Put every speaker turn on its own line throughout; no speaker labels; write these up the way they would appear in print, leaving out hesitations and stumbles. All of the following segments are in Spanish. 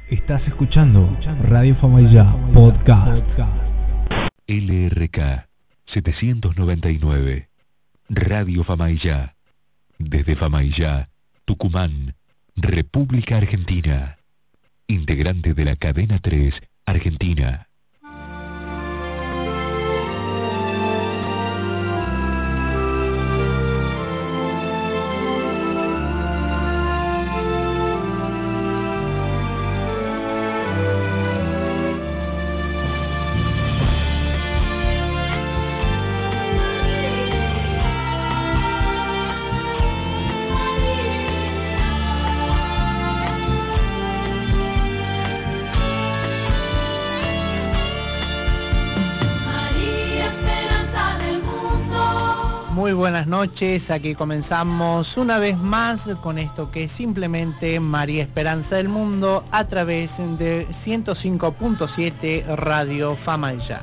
Estás escuchando Radio Famaillá Podcast.
LRK 799 Radio Famaillá. Desde Famaillá, Tucumán, República Argentina. Integrante de la Cadena 3 Argentina.
Buenas noches, aquí comenzamos una vez más con esto que es simplemente María Esperanza del Mundo a través de 105.7 Radio Famaillá.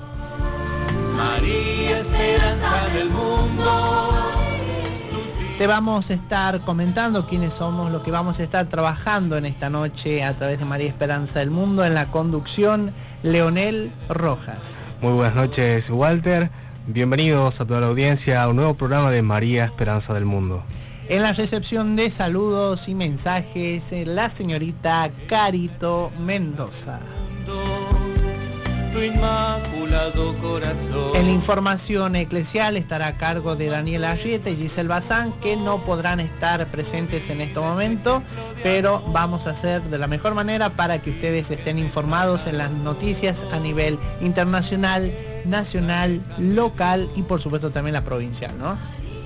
María Esperanza del Mundo.
Te vamos a estar comentando quiénes somos, lo que vamos a estar trabajando en esta noche a través de María Esperanza del Mundo. En la conducción, Leonel Rojas.
Muy buenas noches, Walter. Bienvenidos a toda la audiencia a un nuevo programa de María Esperanza del Mundo.
En la recepción de saludos y mensajes, la señorita Carito Mendoza.
Tu inmaculado corazón.
En la información eclesial estará a cargo de Daniel Arrieta y Giselle Bazán, que no podrán estar presentes en este momento, pero vamos a hacer de la mejor manera para que ustedes estén informados en las noticias a nivel internacional, nacional, local y por supuesto también la provincial, ¿no?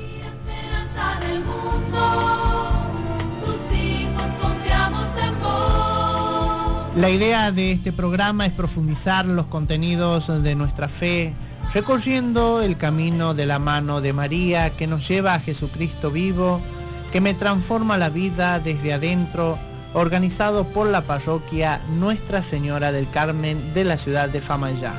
La idea de este programa es profundizar los contenidos de nuestra fe, recorriendo el camino de la mano de María que nos lleva a Jesucristo vivo, que me transforma la vida desde adentro, organizado por la parroquia Nuestra Señora del Carmen de la ciudad de Famaillá.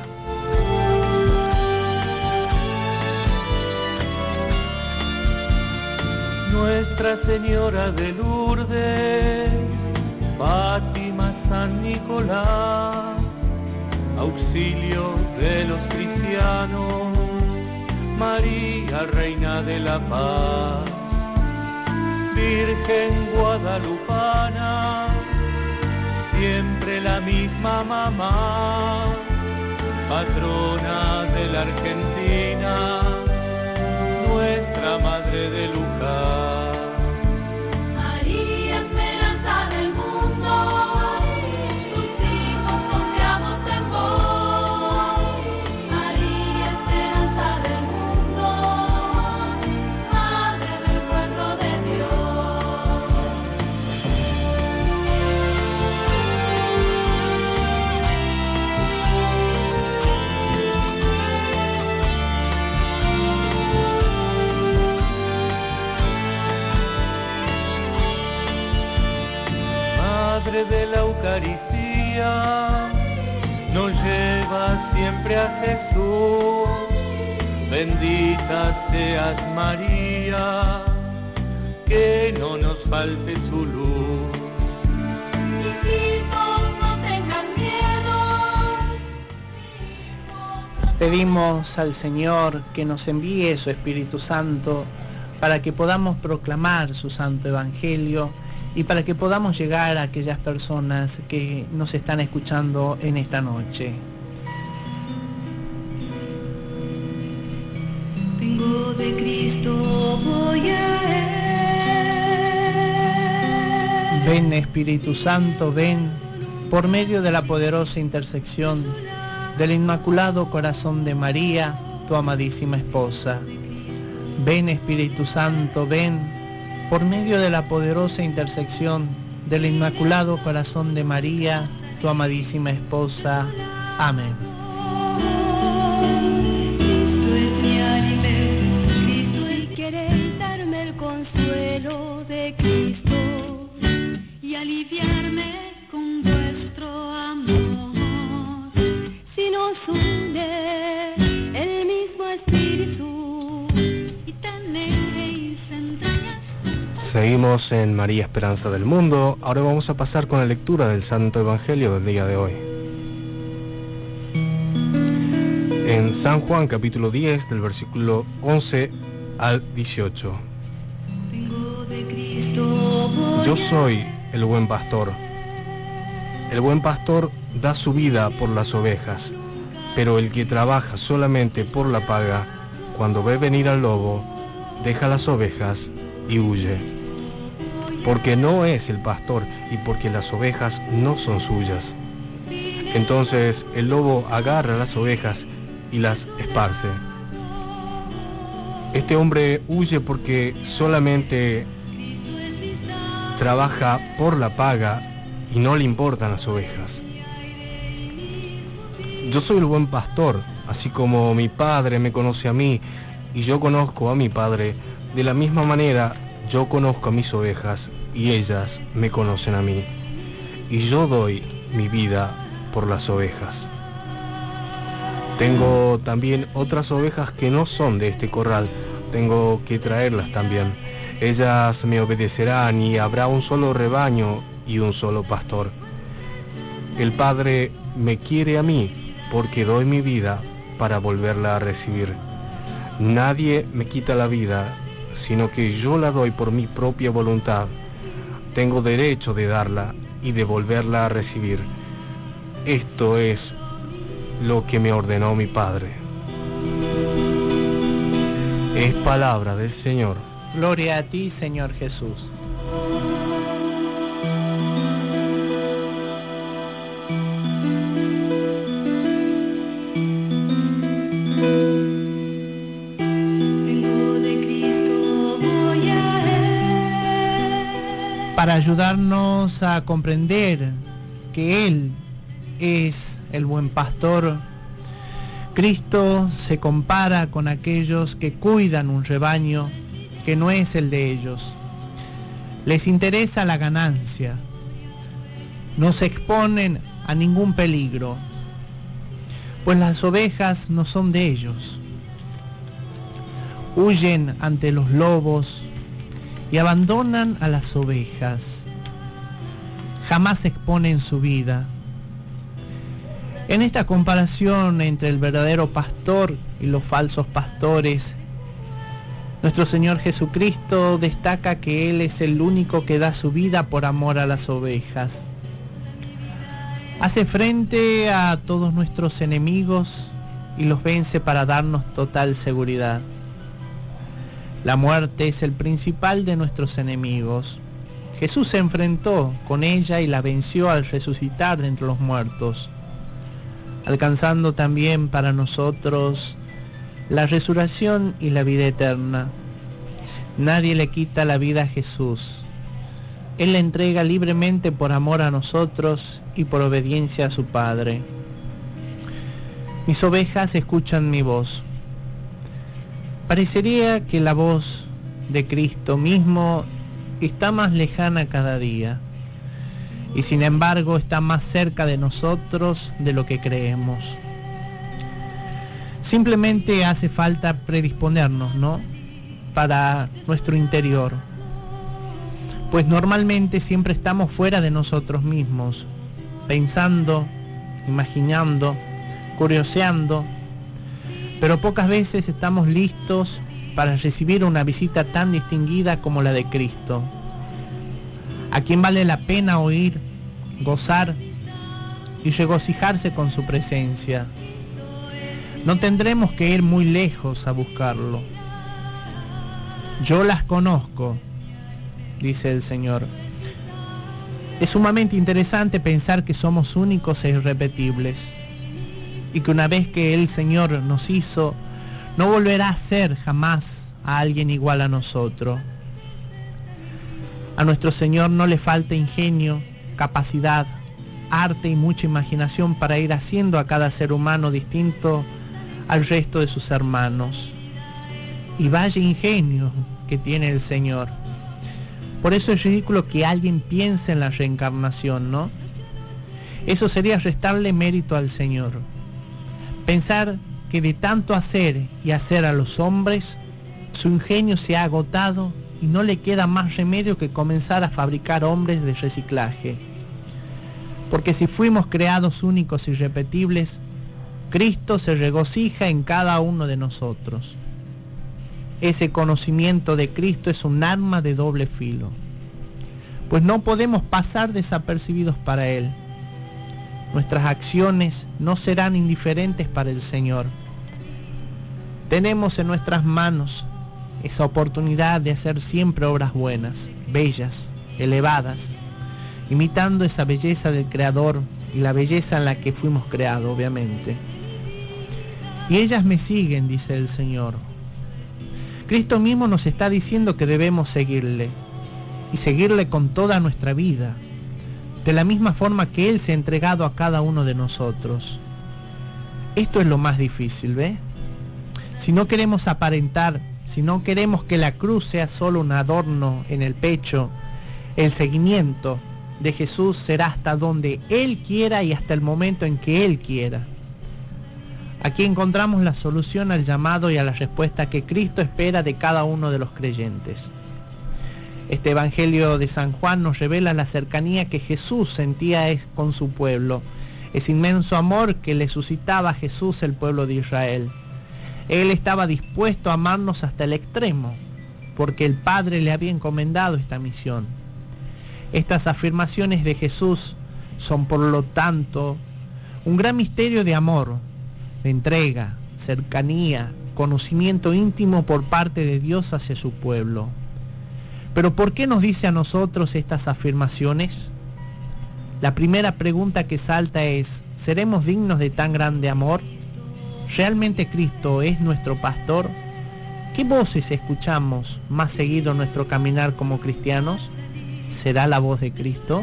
Nuestra Señora de Lourdes, Fátima, San Nicolás, auxilio de los cristianos, María, Reina de la Paz, Virgen guadalupana, siempre la misma mamá, patrona de la Argentina, nuestra Madre de Lucas.
María Esperanza del mundo, tus hijos confiamos en vos. María Esperanza del mundo, Madre del pueblo de Dios.
Madre de la Eucaristía, nos lleva siempre a Jesús. Bendita seas María, que no nos falte su luz.
Mis hijos no tengan miedo.
Pedimos al Señor que nos envíe su Espíritu Santo para que podamos proclamar su santo evangelio y para que podamos llegar a aquellas personas que nos están escuchando en esta noche.
Vengo de Cristo, voy a Él.
Ven Espíritu Santo, ven por medio de la poderosa intersección del Inmaculado Corazón de María, tu amadísima esposa. Ven Espíritu Santo, ven por medio de la poderosa intersección del Inmaculado Corazón de María, tu amadísima esposa. Amén.
Cristo es mi alimento, Cristo y queréis darme el consuelo de Cristo y aliviarme con vuestro amor. Si nos une el mismo espíritu y tenéis entrañas.
Seguimos Seguimos en María Esperanza del Mundo. Ahora vamos a pasar con la lectura del Santo Evangelio del día de hoy. En San Juan capítulo 10 del versículo 11 al 18. Yo soy el buen pastor. El buen pastor da su vida por las ovejas, pero el que trabaja solamente por la paga, cuando ve venir al lobo, deja las ovejas y huye, porque no es el pastor y porque las ovejas no son suyas. Entonces el lobo agarra las ovejas y las esparce. Este hombre huye porque solamente trabaja por la paga y no le importan las ovejas. Yo soy el buen pastor, así como mi Padre me conoce a mí y yo conozco a mi Padre. De la misma manera, yo conozco a mis ovejas y ellas me conocen a mí, y yo doy mi vida por las ovejas. Tengo también otras ovejas que no son de este corral, tengo que traerlas también. Ellas me obedecerán y habrá un solo rebaño y un solo pastor. El Padre me quiere a mí porque doy mi vida para volverla a recibir. Nadie me quita la vida, sino que yo la doy por mi propia voluntad. Tengo derecho de darla y de volverla a recibir. Esto es lo que me ordenó mi Padre. Es palabra del Señor.
Gloria a ti, Señor Jesús. Para ayudarnos a comprender que Él es el buen pastor, Cristo se compara con aquellos que cuidan un rebaño que no es el de ellos. Les interesa la ganancia, no se exponen a ningún peligro, pues las ovejas no son de ellos. Huyen ante los lobos y abandonan a las ovejas. Jamás exponen su vida. En esta comparación entre el verdadero pastor y los falsos pastores, nuestro Señor Jesucristo destaca que Él es el único que da su vida por amor a las ovejas. Hace frente a todos nuestros enemigos y los vence para darnos total seguridad. La muerte es el principal de nuestros enemigos. Jesús se enfrentó con ella y la venció al resucitar de entre los muertos, alcanzando también para nosotros la resurrección y la vida eterna. Nadie le quita la vida a Jesús. Él la entrega libremente por amor a nosotros y por obediencia a su Padre. Mis ovejas escuchan mi voz. Parecería que la voz de Cristo mismo está más lejana cada día, y sin embargo está más cerca de nosotros de lo que creemos. Simplemente hace falta predisponernos, ¿no?, para nuestro interior, pues normalmente siempre estamos fuera de nosotros mismos, pensando, imaginando, curioseando, pero pocas veces estamos listos para recibir una visita tan distinguida como la de Cristo, a quien vale la pena oír, gozar y regocijarse con su presencia. No tendremos que ir muy lejos a buscarlo. Yo las conozco, dice el Señor. Es sumamente interesante pensar que somos únicos e irrepetibles, y que una vez que el Señor nos hizo, no volverá a ser jamás a alguien igual a nosotros. A nuestro Señor no le falta ingenio, capacidad, arte y mucha imaginación para ir haciendo a cada ser humano distinto al resto de sus hermanos. Y vaya ingenio que tiene el Señor. Por eso es ridículo que alguien piense en la reencarnación, ¿no? Eso sería restarle mérito al Señor. Pensar que de tanto hacer y hacer a los hombres, su ingenio se ha agotado y no le queda más remedio que comenzar a fabricar hombres de reciclaje. Porque si fuimos creados únicos y irrepetibles, Cristo se regocija en cada uno de nosotros. Ese conocimiento de Cristo es un arma de doble filo, pues no podemos pasar desapercibidos para Él. Nuestras acciones no serán indiferentes para el Señor. Tenemos en nuestras manos esa oportunidad de hacer siempre obras buenas, bellas, elevadas, imitando esa belleza del Creador y la belleza en la que fuimos creados, obviamente. Y ellas me siguen, dice el Señor. Cristo mismo nos está diciendo que debemos seguirle, y seguirle con toda nuestra vida, de la misma forma que Él se ha entregado a cada uno de nosotros. Esto es lo más difícil, ¿ve? Si no queremos aparentar, si no queremos que la cruz sea solo un adorno en el pecho, el seguimiento de Jesús será hasta donde Él quiera y hasta el momento en que Él quiera. Aquí encontramos la solución al llamado y a la respuesta que Cristo espera de cada uno de los creyentes. Este Evangelio de San Juan nos revela la cercanía que Jesús sentía con su pueblo, ese inmenso amor que le suscitaba a Jesús el pueblo de Israel. Él estaba dispuesto a amarnos hasta el extremo, porque el Padre le había encomendado esta misión. Estas afirmaciones de Jesús son, por lo tanto, un gran misterio de amor, de entrega, cercanía, conocimiento íntimo por parte de Dios hacia su pueblo. Pero ¿por qué nos dice a nosotros estas afirmaciones? La primera pregunta que salta es: ¿seremos dignos de tan grande amor? ¿Realmente Cristo es nuestro pastor? ¿Qué voces escuchamos más seguido en nuestro caminar como cristianos? ¿Será la voz de Cristo?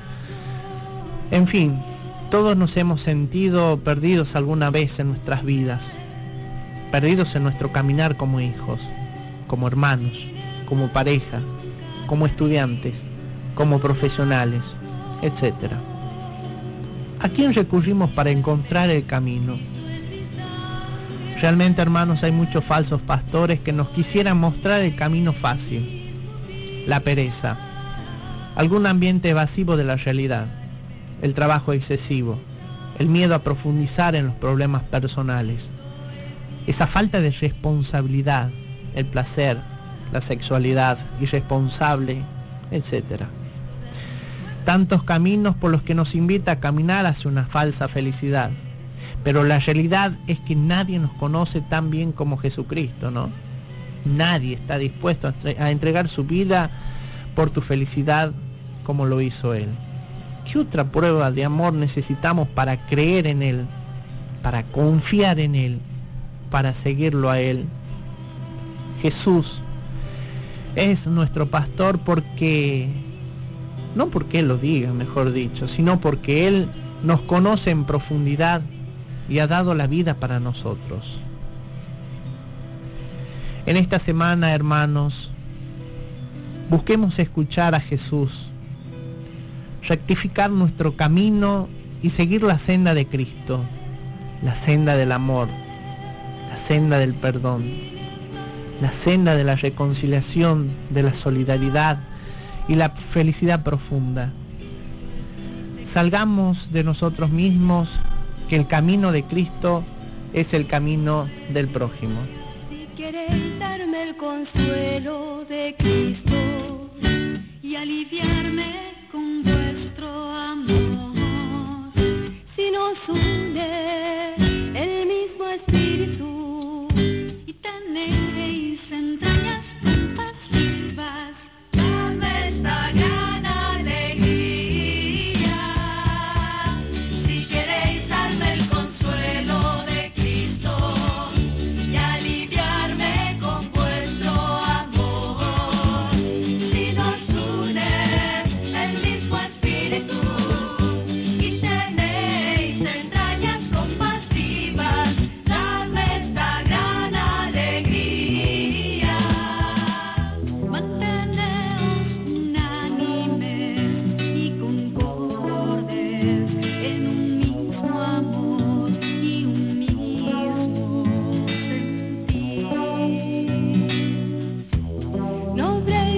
En fin, todos nos hemos sentido perdidos alguna vez en nuestras vidas, perdidos en nuestro caminar como hijos, como hermanos, como pareja, como estudiantes, como profesionales, etc. ¿A quién recurrimos para encontrar el camino? Realmente, hermanos, hay muchos falsos pastores que nos quisieran mostrar el camino fácil, la pereza, algún ambiente evasivo de la realidad, el trabajo excesivo, el miedo a profundizar en los problemas personales, esa falta de responsabilidad, el placer, la sexualidad irresponsable, etc. Tantos caminos por los que nos invita a caminar hacia una falsa felicidad. Pero la realidad es que nadie nos conoce tan bien como Jesucristo, ¿no? Nadie está dispuesto a entregar su vida por tu felicidad como lo hizo Él. ¿Qué otra prueba de amor necesitamos para creer en Él, para confiar en Él, para seguirlo a Él? Jesús es nuestro pastor no porque Él lo diga, mejor dicho, sino porque Él nos conoce en profundidad y ha dado la vida para nosotros. En esta semana, hermanos, busquemos escuchar a Jesús, rectificar nuestro camino y seguir la senda de Cristo, la senda del amor, la senda del perdón, la senda de la reconciliación, de la solidaridad y la felicidad profunda. Salgamos de nosotros mismos, que el camino de Cristo es el camino del prójimo.
Si queréis darme el consuelo de Cristo y aliviarme con vuestro amor, si nos une el mismo espíritu y tenéis entrañas compasivas, dame esta gran alegría. Si queréis darme el consuelo de Cristo y aliviarme con vuestro amor, si nos une el mismo espíritu y tenéis entrañas compasivas, dame esta gran alegría. Manteneos unánimes y concordes en un mismo amor y un mismo sentir. No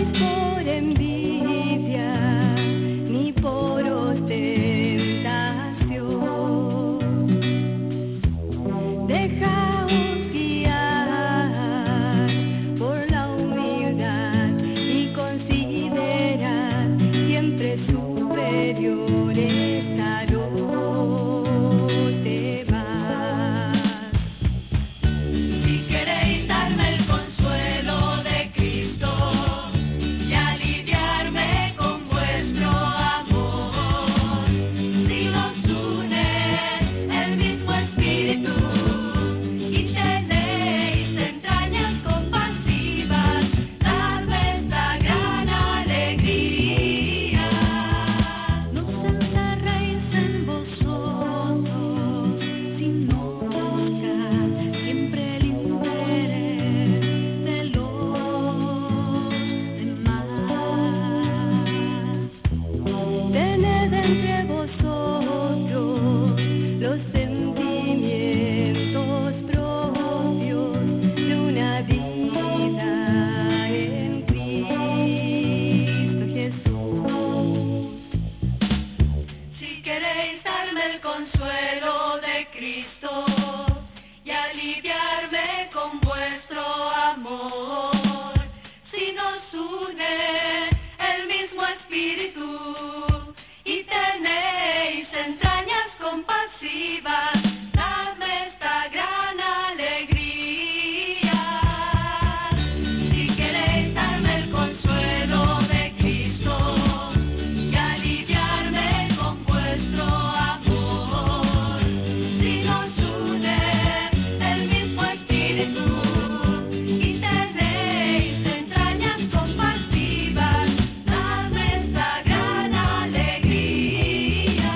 el consuelo de Cristo y aliviarme con vuestro amor. Si nos une el mismo espíritu y tenéis entrañas compasivas, dadme esta gran alegría. Si queréis darme el consuelo de Cristo y aliviarme con vuestro amor, si nos une el mismo espíritu y tenéis entrañas compasivas, dadme esta gran alegría,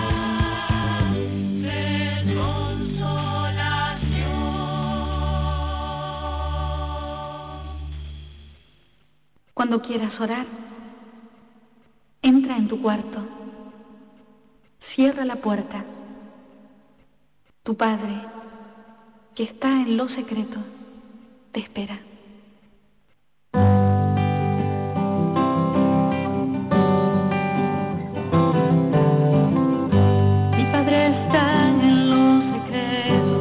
sed consolación.
Cuando quieras orar, entra en tu cuarto, cierra la puerta. Tu Padre, que está en lo secreto, te espera. Mi Padre está en lo secreto.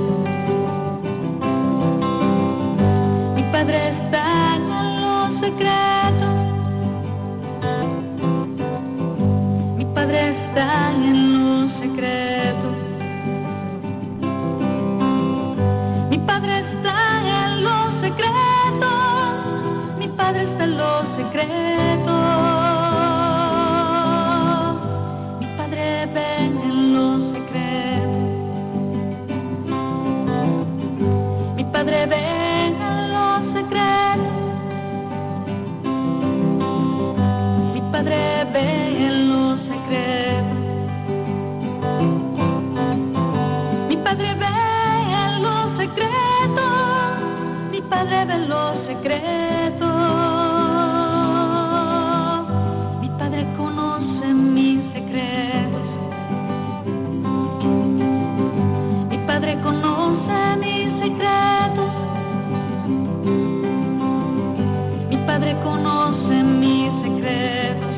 Mi Padre está en lo secreto. Mi Padre está en lo secreto. Mi Padre está en lo secreto. Mi Padre está en lo secreto. Mi Padre ve en lo secreto. Mi Padre ve en lo secreto. Mi Padre ve en lo secreto. Mi Padre ve en lo secreto. Mi Padre ve en lo secreto. Mi Padre conoce mis secretos. Mi Padre conoce mis secretos. Mi Padre conoce mis secretos.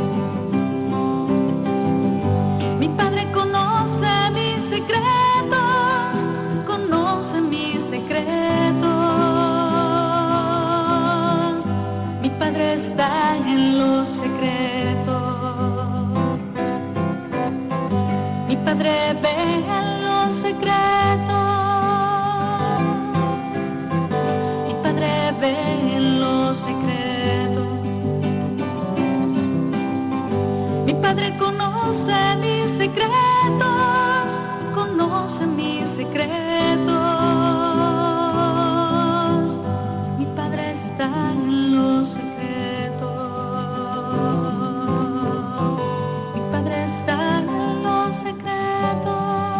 Mi Padre conoce mis secretos. Conoce mis secretos. Mi Padre está en lo secreto. Mi Padre ve en lo secreto. Mi Padre ve en lo secreto. Mi Padre conoce mis secretos. Conoce mis secretos. Mi Padre está en lo secreto. Mi Padre está en lo secreto.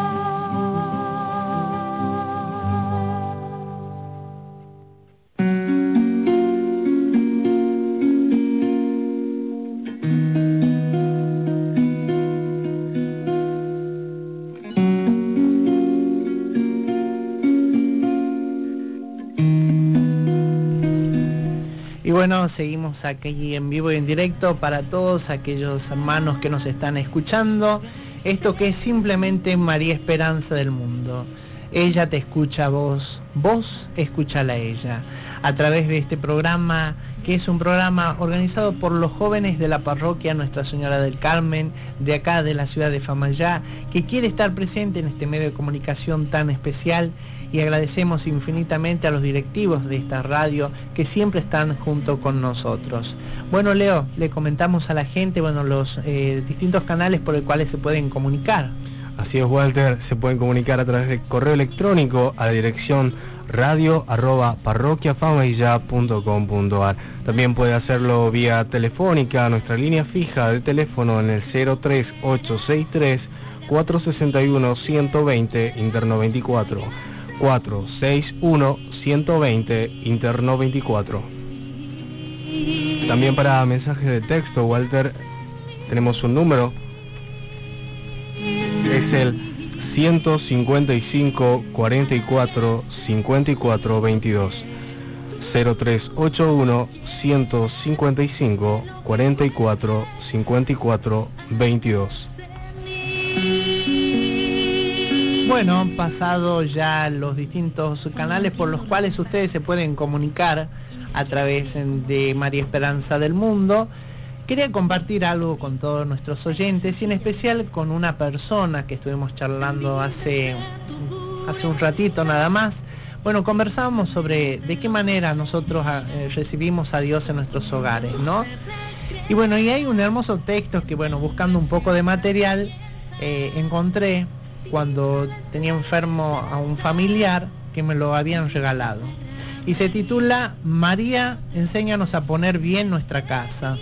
Y bueno, seguimos aquí en vivo y en directo para todos aquellos hermanos que nos están escuchando. Esto que es simplemente María Esperanza del Mundo. Ella te escucha a vos, vos escúchala a ella. A través de este programa, que es un programa organizado por los jóvenes de la parroquia Nuestra Señora del Carmen, de acá de la ciudad de Famayá, que quiere estar presente en este medio de comunicación tan especial, y agradecemos infinitamente a los directivos de esta radio que siempre están junto con nosotros. Bueno, Leo, le comentamos a la gente, los distintos canales por los cuales se pueden comunicar.
Así es, Walter, se pueden comunicar a través de correo electrónico a la dirección radio@parroquiafamailla.com.ar. También puede hacerlo vía telefónica a nuestra línea fija de teléfono en el 03863 461 120 interno 24, 461 120 interno 24. También para mensajes de texto, Walter, tenemos un número, es el 155 44 54 22, 0381 155 44 54 22.
Bueno, pasado ya los distintos canales por los cuales ustedes se pueden comunicar a través de María Esperanza del Mundo, quería compartir algo con todos nuestros oyentes y en especial con una persona que estuvimos charlando hace un ratito nada más. Bueno, conversábamos sobre de qué manera nosotros recibimos a Dios en nuestros hogares, ¿no? Y bueno, y hay un hermoso texto que, bueno, buscando un poco de material, encontré cuando tenía enfermo a un familiar que me lo habían regalado. Y se titula María, enséñanos a poner bien nuestra casa.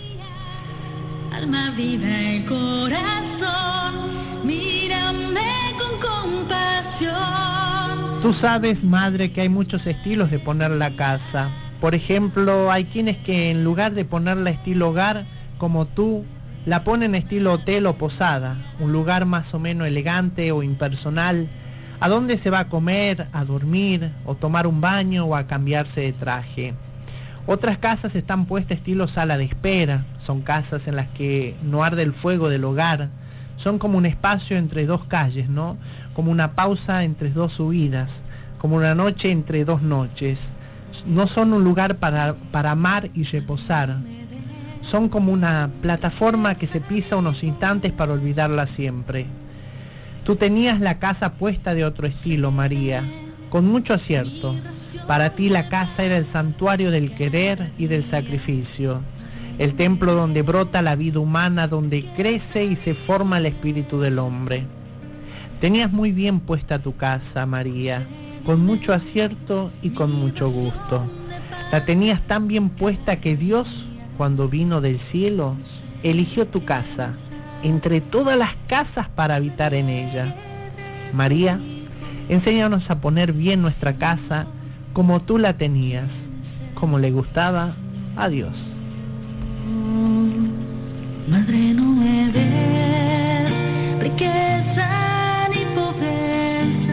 Alma, vida y corazón, mírame con compasión.
Tú sabes, madre, que hay muchos estilos de poner la casa. Por ejemplo, hay quienes que en lugar de ponerla estilo hogar, como tú, la ponen estilo hotel o posada, un lugar más o menos elegante o impersonal, a donde se va a comer, a dormir, o tomar un baño o a cambiarse de traje. Otras casas están puestas estilo sala de espera, son casas en las que no arde el fuego del hogar, son como un espacio entre dos calles, ¿no? Como una pausa entre dos subidas, como una noche entre dos noches. No son un lugar para amar y reposar. Son como una plataforma que se pisa unos instantes para olvidarla siempre. Tú tenías la casa puesta de otro estilo, María, con mucho acierto. Para ti la casa era el santuario del querer y del sacrificio, el templo donde brota la vida humana, donde crece y se forma el espíritu del hombre. Tenías muy bien puesta tu casa, María, con mucho acierto y con mucho gusto. La tenías tan bien puesta que Dios, cuando vino del cielo, eligió tu casa entre todas las casas para habitar en ella. María, enséñanos a poner bien nuestra casa como tú la tenías, como le gustaba a Dios.
Madre, no me des riqueza ni pobreza,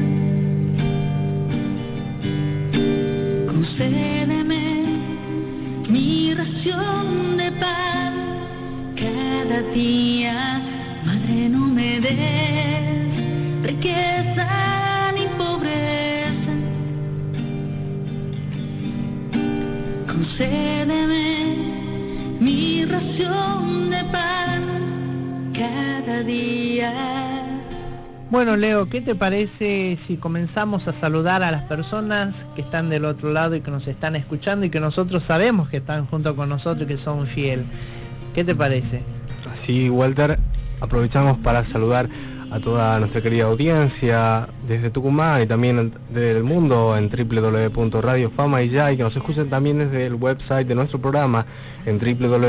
concédeme mi ración de pan cada día. Madre, no me des riqueza ni pobreza, concédeme mi ración de pan cada día.
Bueno, Leo, ¿qué te parece si comenzamos a saludar a las personas que están del otro lado y que nos están escuchando y que nosotros sabemos que están junto con nosotros y que son fieles? ¿Qué te parece?
Así, Walter, aprovechamos para saludar a toda nuestra querida audiencia desde Tucumán y también del mundo en www.radiofamaya, y que nos escuchen también desde el website de nuestro programa en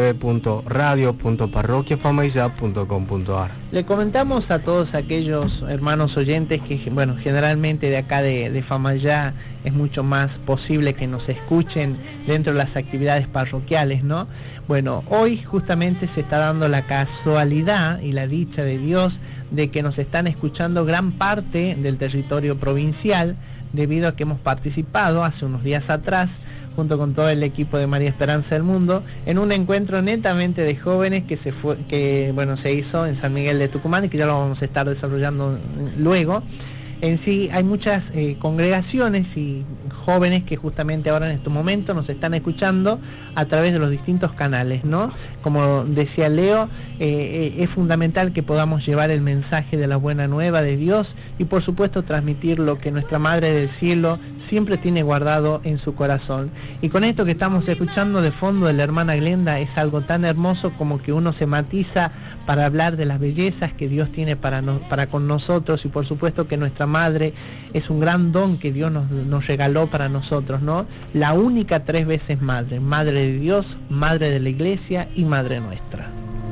www.radio.parroquiafamaya.com.ar.
Le comentamos a todos aquellos hermanos oyentes que, bueno, generalmente de acá de Famaya es mucho más posible que nos escuchen dentro de las actividades parroquiales, ¿no? Bueno, hoy justamente se está dando la casualidad y la dicha de Dios de que nos están escuchando gran parte del territorio provincial, debido a que hemos participado hace unos días atrás, junto con todo el equipo de María Esperanza del Mundo, en un encuentro netamente de jóvenes que se hizo en San Miguel de Tucumán y que ya lo vamos a estar desarrollando luego. En sí hay muchas congregaciones y jóvenes que justamente ahora en este momento nos están escuchando a través de los distintos canales, ¿no? Como decía Leo, es fundamental que podamos llevar el mensaje de la buena nueva de Dios y por supuesto transmitir lo que nuestra Madre del Cielo siempre tiene guardado en su corazón. Y con esto que estamos escuchando de fondo de la hermana Glenda es algo tan hermoso como que uno se matiza para hablar de las bellezas que Dios tiene para con nosotros, y por supuesto que nuestra Madre es un gran don que Dios nos regaló para nosotros, ¿no? La única 3 veces Madre, Madre de Dios, Madre de la Iglesia y Madre nuestra.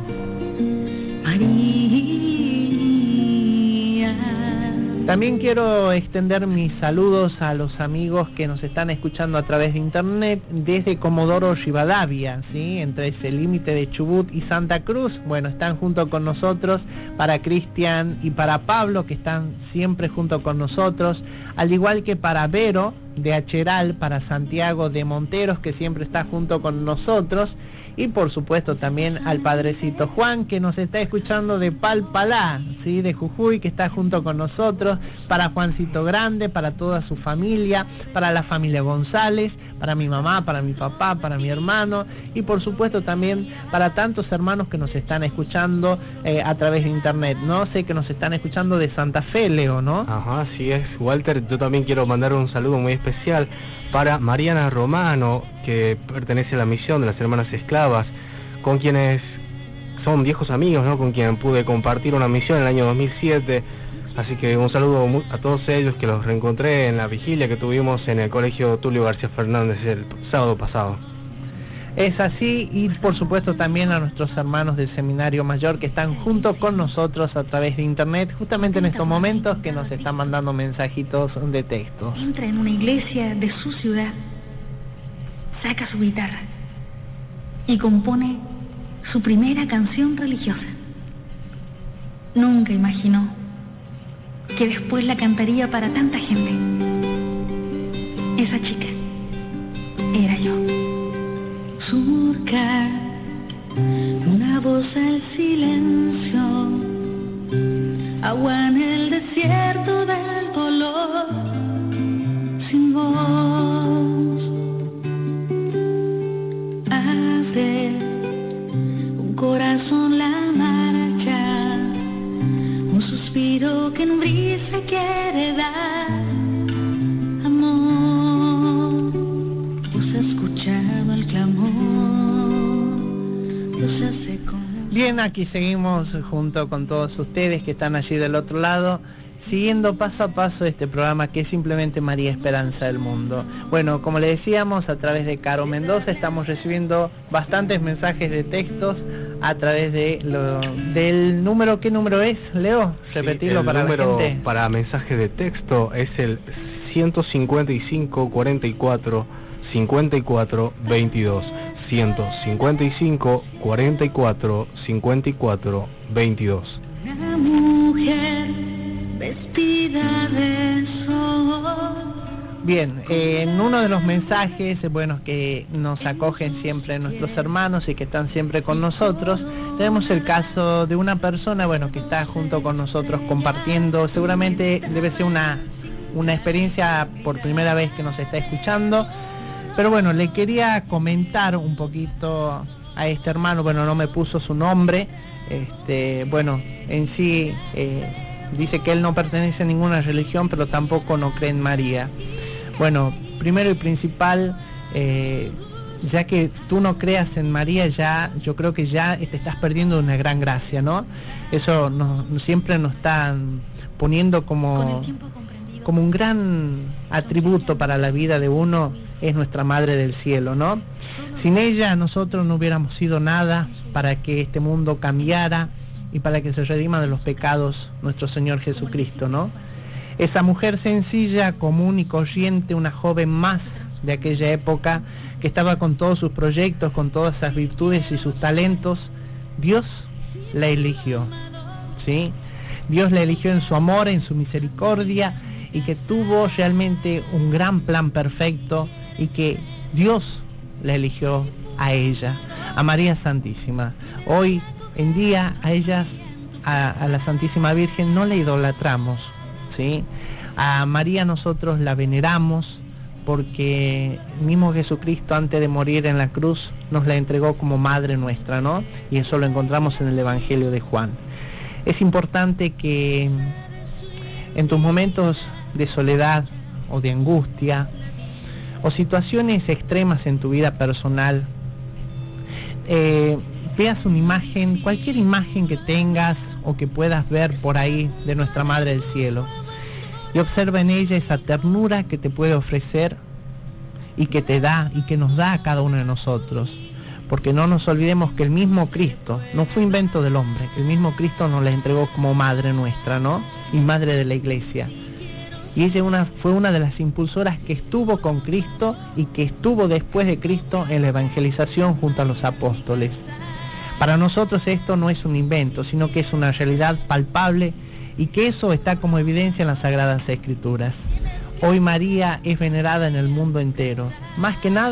También quiero extender mis saludos a los amigos que nos están escuchando a través de internet desde Comodoro Rivadavia, ¿sí? Entre ese límite de Chubut y Santa Cruz. Bueno, están junto con nosotros, para Cristian y para Pablo, que están siempre junto con nosotros, al igual que para Vero de Acheral, para Santiago de Monteros, que siempre está junto con nosotros, y por supuesto también al padrecito Juan, que nos está escuchando de Palpalá, ¿sí? De Jujuy, que está junto con nosotros, para Juancito Grande, para toda su familia, para la familia González, para mi mamá, para mi papá, para mi hermano, y por supuesto también para tantos hermanos que nos están escuchando a través de internet, ¿no? Sé que nos están escuchando de Santa Fe, Leo, ¿no?
Ajá, así es, Walter. Yo también quiero mandar un saludo muy especial para Mariana Romano, que pertenece a la misión de las Hermanas Esclavas, con quienes son viejos amigos, ¿no? Con quien pude compartir una misión en el año 2007. Así que un saludo a todos ellos, que los reencontré en la vigilia que tuvimos en el Colegio Tulio García Fernández el sábado pasado.
Es así, y por supuesto también a nuestros hermanos del Seminario Mayor que están junto con nosotros a través de internet, justamente en estos momentos, que nos están mandando mensajitos de texto.
Entra en una iglesia de su ciudad, saca su guitarra y compone su primera canción religiosa. Nunca imaginó que después la cantaría para tanta gente. Esa chica era yo. Surca una voz al silencio, agua en el desierto del dolor, sin voz. Hace un corazón la marcha, un suspiro que en brisa quiere dar amor. Vos has escuchado el clamor.
Bien, aquí seguimos junto con todos ustedes que están allí del otro lado, siguiendo paso a paso este programa que es simplemente María Esperanza del Mundo. Bueno, como le decíamos, a través de Caro Mendoza estamos recibiendo bastantes mensajes de textos a través de del número. ¿Qué número es, Leo? Repetirlo para la gente.
El número para mensaje de texto es el 155 44 54 22. 155 44 54 22.
Una mujer vestida de sol.
Bien, en uno de los mensajes, bueno, que nos acogen siempre nuestros hermanos y que están siempre con nosotros, tenemos el caso de una persona, bueno, que está junto con nosotros compartiendo, seguramente debe ser una experiencia por primera vez que nos está escuchando. Pero bueno, le quería comentar un poquito a este hermano, bueno, no me puso su nombre, bueno, en sí dice que él no pertenece a ninguna religión, pero tampoco no cree en María. Bueno, primero y principal, ya que tú no creas en María, ya yo creo que ya te estás perdiendo una gran gracia, ¿no? Eso siempre nos están poniendo como un gran atributo para la vida de uno, es nuestra Madre del Cielo, ¿no? Sin ella nosotros no hubiéramos sido nada para que este mundo cambiara y para que se redima de los pecados nuestro Señor Jesucristo, ¿no? Esa mujer sencilla, común y corriente, una joven más de aquella época, que estaba con todos sus proyectos, con todas esas virtudes y sus talentos, Dios la eligió, ¿sí? Dios la eligió en su amor, en su misericordia, y que tuvo realmente un gran plan perfecto, y que Dios la eligió a ella, a María Santísima. Hoy en día a ella, a la Santísima Virgen, no la idolatramos, ¿sí? A María nosotros la veneramos porque mismo Jesucristo, antes de morir en la cruz, nos la entregó como madre nuestra, ¿no? Y eso lo encontramos en el Evangelio de Juan. Es importante que en tus momentos de soledad o de angustia o situaciones extremas en tu vida personal, veas una imagen, cualquier imagen que tengas o que puedas ver por ahí de nuestra Madre del Cielo, y observa en ella esa ternura que te puede ofrecer y que te da y que nos da a cada uno de nosotros, porque no nos olvidemos que el mismo Cristo no fue invento del hombre, el mismo Cristo nos la entregó como madre nuestra, ¿no? Y madre de la Iglesia. Y ella fue una de las impulsoras que estuvo con Cristo y que estuvo después de Cristo en la evangelización junto a los apóstoles. Para nosotros esto no es un invento, sino que es una realidad palpable, y que eso está como evidencia en las Sagradas Escrituras. Hoy María es venerada en el mundo entero, más que nada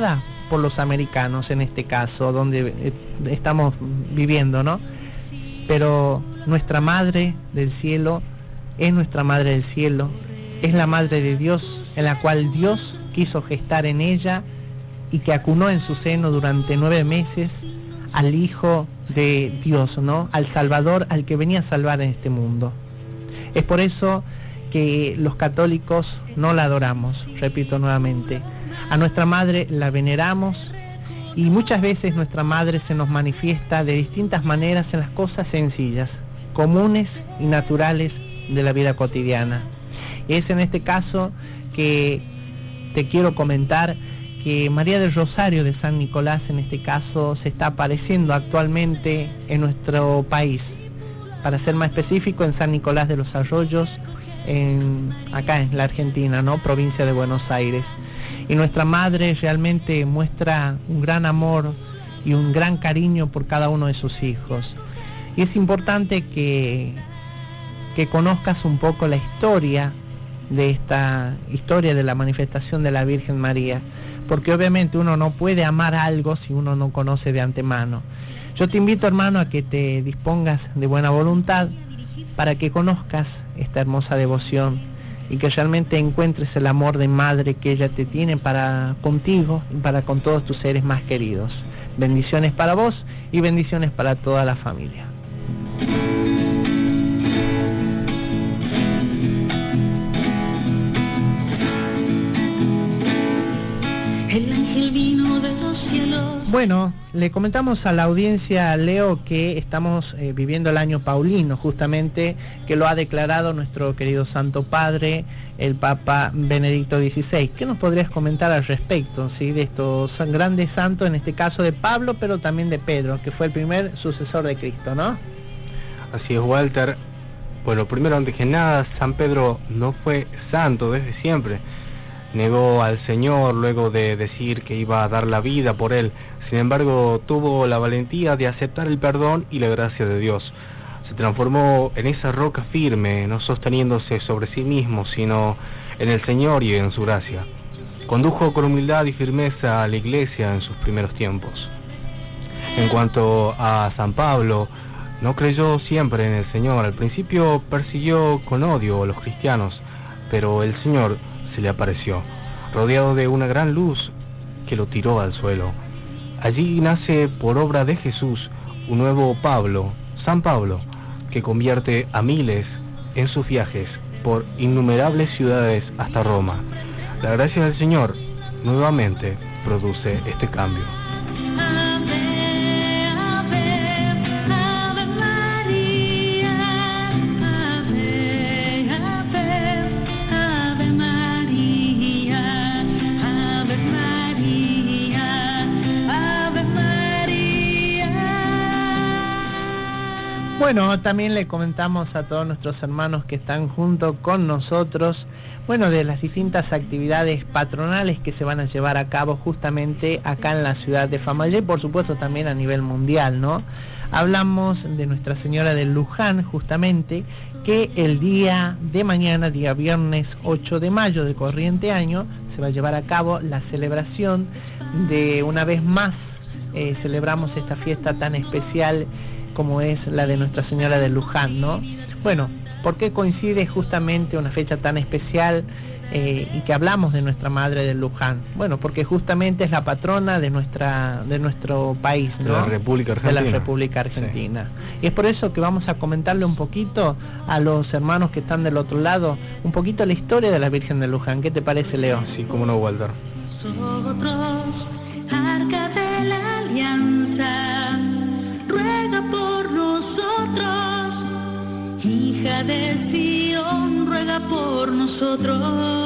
por los americanos en este caso, donde estamos viviendo, ¿no? Pero nuestra Madre del Cielo es nuestra Madre del Cielo, es la Madre de Dios, en la cual Dios quiso gestar en ella y que acunó en su seno durante 9 meses al Hijo de Dios, ¿no? Al Salvador, al que venía a salvar en este mundo. Es por eso que los católicos no la adoramos, repito nuevamente. A nuestra Madre la veneramos y muchas veces nuestra Madre se nos manifiesta de distintas maneras en las cosas sencillas, comunes y naturales de la vida cotidiana. Y es en este caso que te quiero comentar que María del Rosario de San Nicolás en este caso se está apareciendo actualmente en nuestro país. Para ser más específico, en San Nicolás de los Arroyos, acá en la Argentina, ¿no? Provincia de Buenos Aires. Y nuestra Madre realmente muestra un gran amor y un gran cariño por cada uno de sus hijos. Y es importante que conozcas un poco la historia de esta historia de la manifestación de la Virgen María, porque obviamente uno no puede amar algo si uno no conoce de antemano. Yo te invito, hermano, a que te dispongas de buena voluntad para que conozcas esta hermosa devoción y que realmente encuentres el amor de madre que ella te tiene para contigo y para con todos tus seres más queridos. Bendiciones para vos y bendiciones para toda la familia.
El ángel vino de los cielos.
Bueno, le comentamos a la audiencia, Leo, que estamos viviendo el año paulino, justamente, que lo ha declarado nuestro querido Santo Padre, el Papa Benedicto XVI. ¿Qué nos podrías comentar al respecto, sí, de estos grandes santos, en este caso de Pablo, pero también de Pedro, que fue el primer sucesor de Cristo, ¿no?
Así es, Walter. Bueno, primero, antes que nada, San Pedro no fue santo desde siempre. Negó al Señor luego de decir que iba a dar la vida por él. Sin embargo, tuvo la valentía de aceptar el perdón y la gracia de Dios. Se transformó en esa roca firme, no sosteniéndose sobre sí mismo, sino en el Señor y en su gracia. Condujo con humildad y firmeza a la Iglesia en sus primeros tiempos. En cuanto a San Pablo, no creyó siempre en el Señor. Al principio persiguió con odio a los cristianos, pero el Señor se le apareció, rodeado de una gran luz que lo tiró al suelo. Allí nace, por obra de Jesús, un nuevo Pablo, San Pablo, que convierte a miles en sus viajes por innumerables ciudades hasta Roma. La gracia del Señor nuevamente produce este cambio.
Bueno, también le comentamos a todos nuestros hermanos que están junto con nosotros, bueno, de las distintas actividades patronales que se van a llevar a cabo justamente acá en la ciudad de Famaillá y por supuesto también a nivel mundial, ¿no? Hablamos de Nuestra Señora de Luján, justamente, que el día de mañana, día viernes 8 de mayo del corriente año, se va a llevar a cabo la celebración de, una vez más, celebramos esta fiesta tan especial como es la de Nuestra Señora de Luján, ¿no? Bueno, ¿por qué coincide justamente una fecha tan especial y que hablamos de nuestra Madre de Luján? Bueno, porque justamente es la patrona de nuestro país, ¿no?
De la República Argentina.
De la República Argentina. Sí. Y es por eso que vamos a comentarle un poquito a los hermanos que están del otro lado, un poquito la historia de la Virgen de Luján. ¿Qué te parece, Leo?
Sí, cómo no, Walter.
Nosotros, Arca de la Alianza, ruega por nosotros, hija de Sion, ruega por nosotros.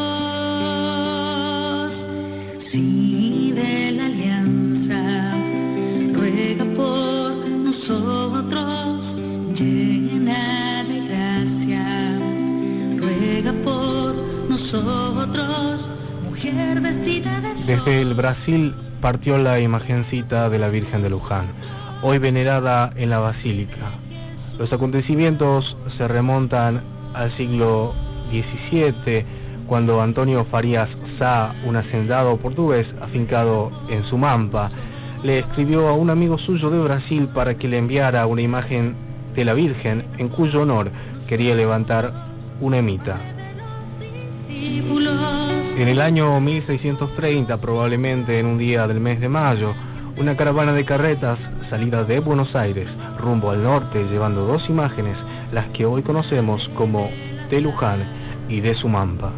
Sí, de la Alianza, ruega por nosotros, llena de gracia, ruega por nosotros, mujer vestida de sol.
Desde el Brasil partió la imagencita de la Virgen de Luján, hoy venerada en la Basílica. Los acontecimientos se remontan al siglo XVII, cuando Antonio Farias Sá, un hacendado portugués afincado en Sumampa, le escribió a un amigo suyo de Brasil para que le enviara una imagen de la Virgen en cuyo honor quería levantar una ermita. En el año 1630, probablemente en un día del mes de mayo, una caravana de carretas salida de Buenos Aires rumbo al norte llevando dos imágenes, las que hoy conocemos como de Luján y de Sumampa.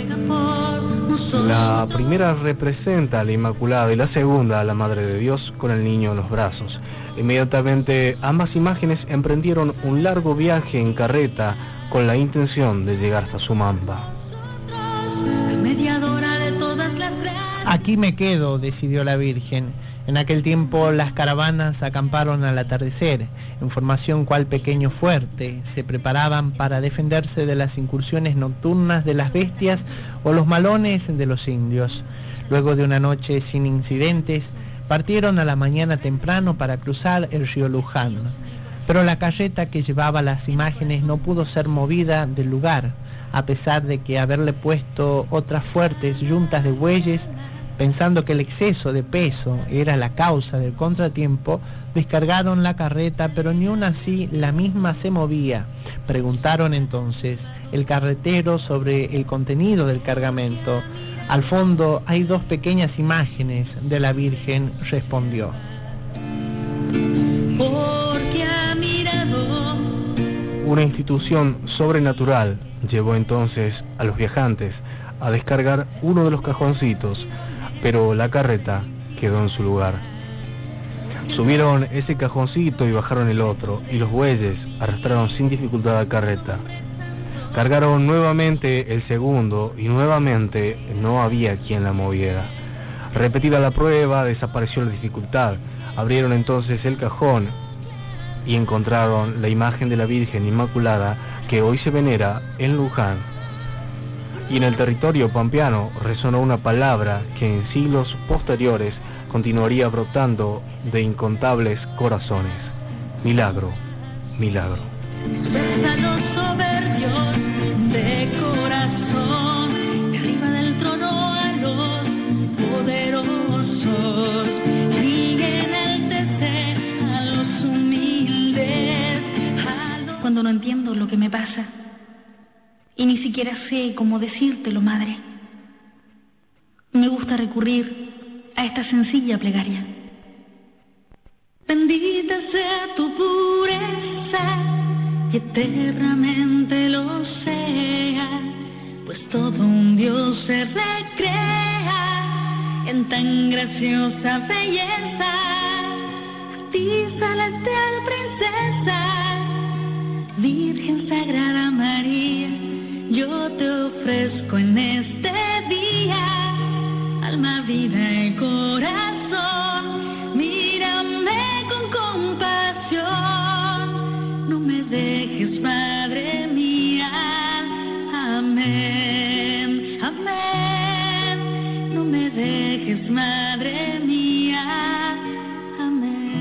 La primera representa a la Inmaculada y la segunda a la Madre de Dios con el niño en los brazos. Inmediatamente ambas imágenes emprendieron un largo viaje en carreta con la intención de llegar hasta Sumampa.
Aquí me quedo, decidió la Virgen. En aquel tiempo las caravanas acamparon al atardecer, en formación cual pequeño fuerte, se preparaban para defenderse de las incursiones nocturnas de las bestias o los malones de los indios. Luego de una noche sin incidentes, partieron a la mañana temprano para cruzar el río Luján. Pero la carreta que llevaba las imágenes no pudo ser movida del lugar, a pesar de que haberle puesto otras fuertes yuntas de bueyes. Pensando que el exceso de peso era la causa del contratiempo, descargaron la carreta, pero ni aun así la misma se movía. Preguntaron entonces el carretero sobre el contenido del cargamento. Al fondo hay dos pequeñas imágenes de la Virgen, respondió.
Porque ha mirado.
Una institución sobrenatural llevó entonces a los viajantes a descargar uno de los cajoncitos, pero la carreta quedó en su lugar. Subieron ese cajoncito y bajaron el otro, y los bueyes arrastraron sin dificultad la carreta. Cargaron nuevamente el segundo, y nuevamente no había quien la moviera. Repetida la prueba, desapareció la dificultad. Abrieron entonces el cajón y encontraron la imagen de la Virgen Inmaculada que hoy se venera en Luján. Y en el territorio pampeano resonó una palabra que en siglos posteriores continuaría brotando de incontables corazones. Milagro, milagro.
Besa los soberbios de corazón, de arriba del trono a los poderosos, y enaltece a los humildes.
Cuando no entiendo lo que me pasa, y ni siquiera sé cómo decírtelo, madre, me gusta recurrir a esta sencilla plegaria.
Bendita sea tu pureza y eternamente lo sea, pues todo un Dios se recrea en tan graciosa belleza. A ti, celestial princesa, Virgen Sagrada María, yo te ofrezco en este día alma, vida y corazón. Mírame con compasión, no me dejes, Madre mía. Amén, amén. No me dejes, Madre mía. Amén.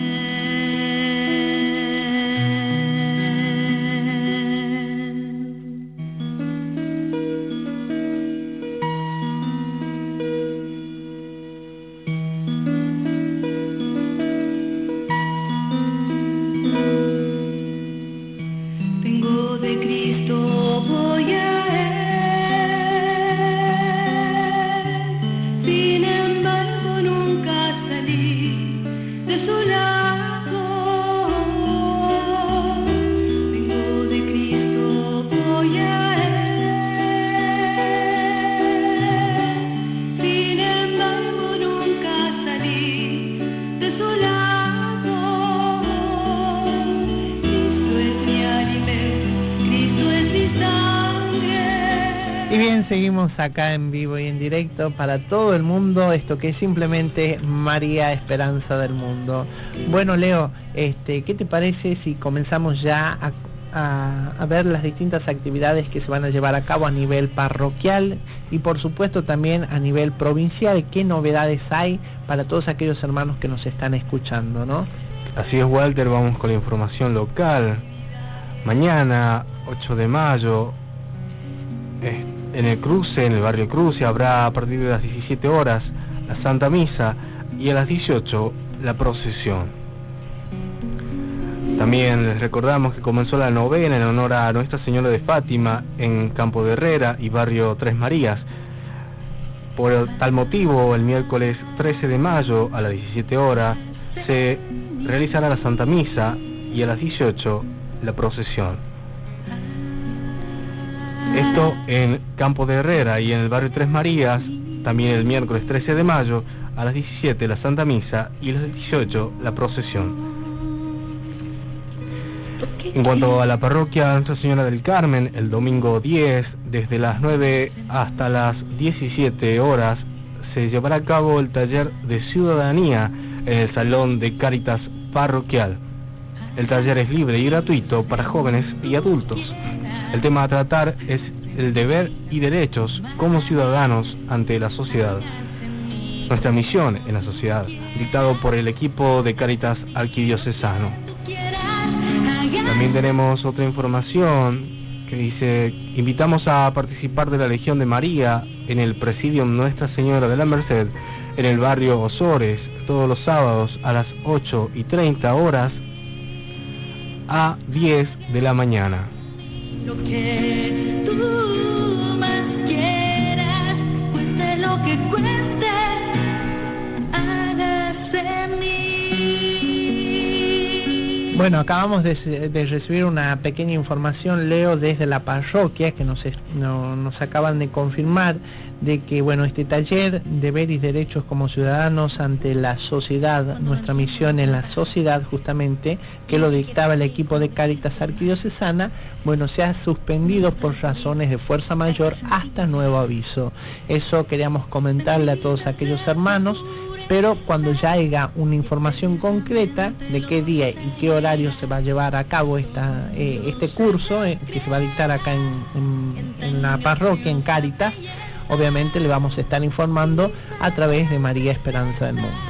Seguimos acá en vivo y en directo para todo el mundo, esto que es simplemente María, esperanza del mundo. Bueno, Leo, ¿qué te parece si comenzamos ya a ver las distintas actividades que se van a llevar a cabo a nivel parroquial y por supuesto también a nivel provincial? ¿Qué novedades hay para todos aquellos hermanos que nos están escuchando, no?
Así es, Walter, vamos con la información local. Mañana, 8 de mayo, en el Cruce, en el barrio Cruce, habrá a partir de las 17 horas la Santa Misa y a las 18 la procesión. También les recordamos que comenzó la novena en honor a Nuestra Señora de Fátima en Campo de Herrera y barrio Tres Marías. Por tal motivo, el miércoles 13 de mayo a las 17 horas se realizará la Santa Misa y a las 18 la procesión. Esto en Campo de Herrera y en el barrio Tres Marías, también el miércoles 13 de mayo a las 17 la Santa Misa y a las 18 la procesión. En cuanto a la parroquia Nuestra Señora del Carmen, el domingo 10, desde las 9 hasta las 17 horas, se llevará a cabo el taller de ciudadanía en el Salón de Cáritas Parroquial. El taller es libre y gratuito para jóvenes y adultos. El tema a tratar es el deber y derechos como ciudadanos ante la sociedad. Nuestra misión en la sociedad, dictado por el equipo de Cáritas Arquidiocesano. También tenemos otra información que dice: invitamos a participar de la Legión de María en el Presidium Nuestra Señora de la Merced en el barrio Osores, todos los sábados a las 8:30 horas a 10 de la mañana.
Lo que tú más quieras, cueste lo que cueste, hágase en mí.
Bueno, acabamos de recibir una pequeña información, Leo, desde la parroquia, que nos acaban de confirmar de que, bueno, este taller, deber y derechos como ciudadanos ante la sociedad, nuestra misión en la sociedad, justamente, que lo dictaba el equipo de Cáritas Arquidiocesana, bueno, se ha suspendido por razones de fuerza mayor hasta nuevo aviso. Eso queríamos comentarle a todos aquellos hermanos, pero cuando ya haya una información concreta de qué día y qué horario se va a llevar a cabo este curso que se va a dictar acá en la parroquia, en Cáritas, obviamente le vamos a estar informando a través de María Esperanza del Mundo.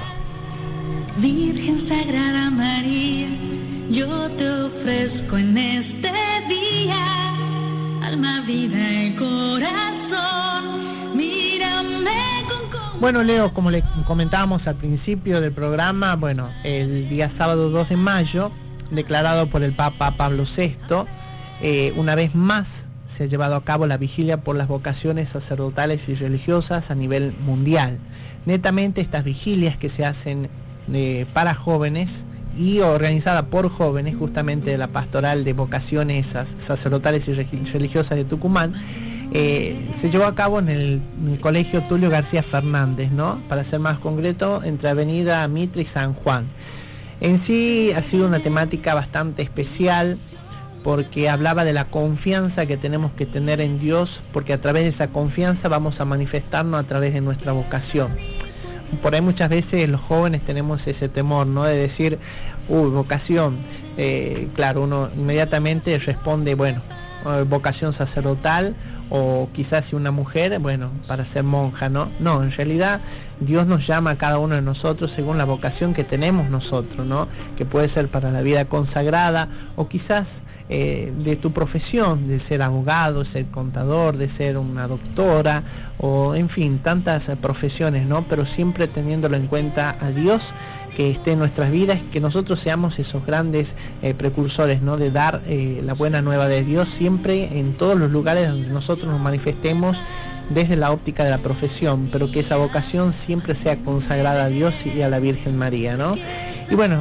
Virgen Sagrada María, yo te ofrezco en este día alma, vida y corazón, mírame con...
Bueno, Leo, como le comentábamos al principio del programa, bueno, el día sábado 2 de mayo, declarado por el Papa Pablo VI, una vez más se ha llevado a cabo la vigilia por las vocaciones sacerdotales y religiosas a nivel mundial. Netamente estas vigilias que se hacen para jóvenes y organizada por jóvenes, justamente de la pastoral de vocaciones sacerdotales y religiosas de Tucumán, se llevó a cabo en el Colegio Tulio García Fernández, ¿no? Para ser más concreto, entre Avenida Mitre y San Juan. En sí ha sido una temática bastante especial porque hablaba de la confianza que tenemos que tener en Dios, porque a través de esa confianza vamos a manifestarnos a través de nuestra vocación. Por ahí muchas veces los jóvenes tenemos ese temor, ¿no? De decir, vocación. Claro, uno inmediatamente responde, bueno, vocación sacerdotal, o quizás si una mujer, bueno, para ser monja, ¿no? No, en realidad Dios nos llama a cada uno de nosotros según la vocación que tenemos nosotros, ¿no? Que puede ser para la vida consagrada, o quizás de tu profesión, de ser abogado, ser contador, de ser una doctora, o en fin, tantas profesiones, ¿no? Pero siempre teniéndolo en cuenta a Dios, que esté en nuestras vidas, que nosotros seamos esos grandes precursores, ¿no? De dar la buena nueva de Dios siempre en todos los lugares donde nosotros nos manifestemos desde la óptica de la profesión, pero que esa vocación siempre sea consagrada a Dios y a la Virgen María, ¿no? Y bueno,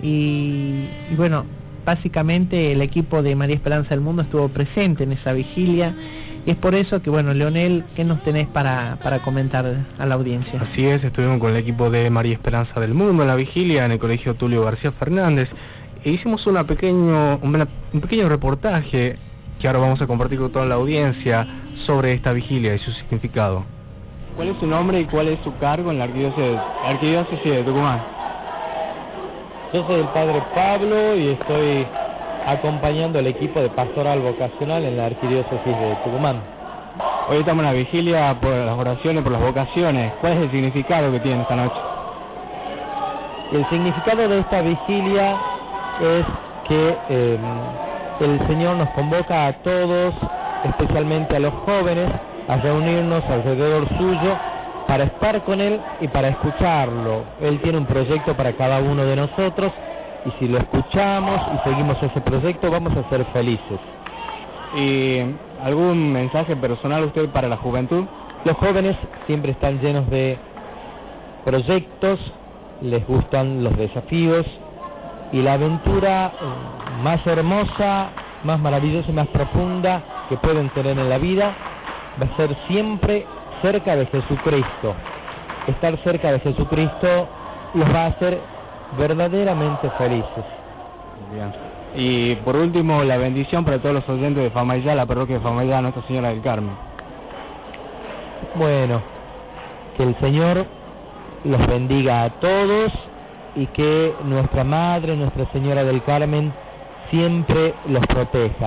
básicamente el equipo de María Esperanza del Mundo estuvo presente en esa vigilia. Y es por eso que, bueno, Leonel, ¿qué nos tenés para comentar a la audiencia?
Así es, estuvimos con el equipo de María Esperanza del Mundo en la vigilia en el Colegio Tulio García Fernández e hicimos un pequeño reportaje que ahora vamos a compartir con toda la audiencia sobre esta vigilia y su significado. ¿Cuál es su nombre y cuál es su cargo en la arquidiócesis de Tucumán?
Yo soy el padre Pablo y estoy acompañando al equipo de pastoral vocacional en la arquidiócesis de Tucumán.
Hoy estamos en la vigilia por las oraciones, por las vocaciones. ¿Cuál es el significado que tiene esta noche?
El significado de esta vigilia es que el Señor nos convoca a todos, especialmente a los jóvenes, a reunirnos alrededor suyo para estar con él y para escucharlo. Él tiene un proyecto para cada uno de nosotros y si lo escuchamos y seguimos ese proyecto vamos a ser felices.
¿Y algún mensaje personal usted para la juventud?
Los jóvenes siempre están llenos de proyectos, les gustan los desafíos y la aventura más hermosa, más maravillosa y más profunda que pueden tener en la vida va a ser siempre cerca de Jesucristo. Estar cerca de Jesucristo los va a hacer verdaderamente felices.
Bien. Y por último, la bendición para todos los oyentes de Famaillá, la parroquia de Famaillá, Nuestra Señora del Carmen.
Bueno, que el Señor los bendiga a todos y que nuestra Madre, Nuestra Señora del Carmen, siempre los proteja.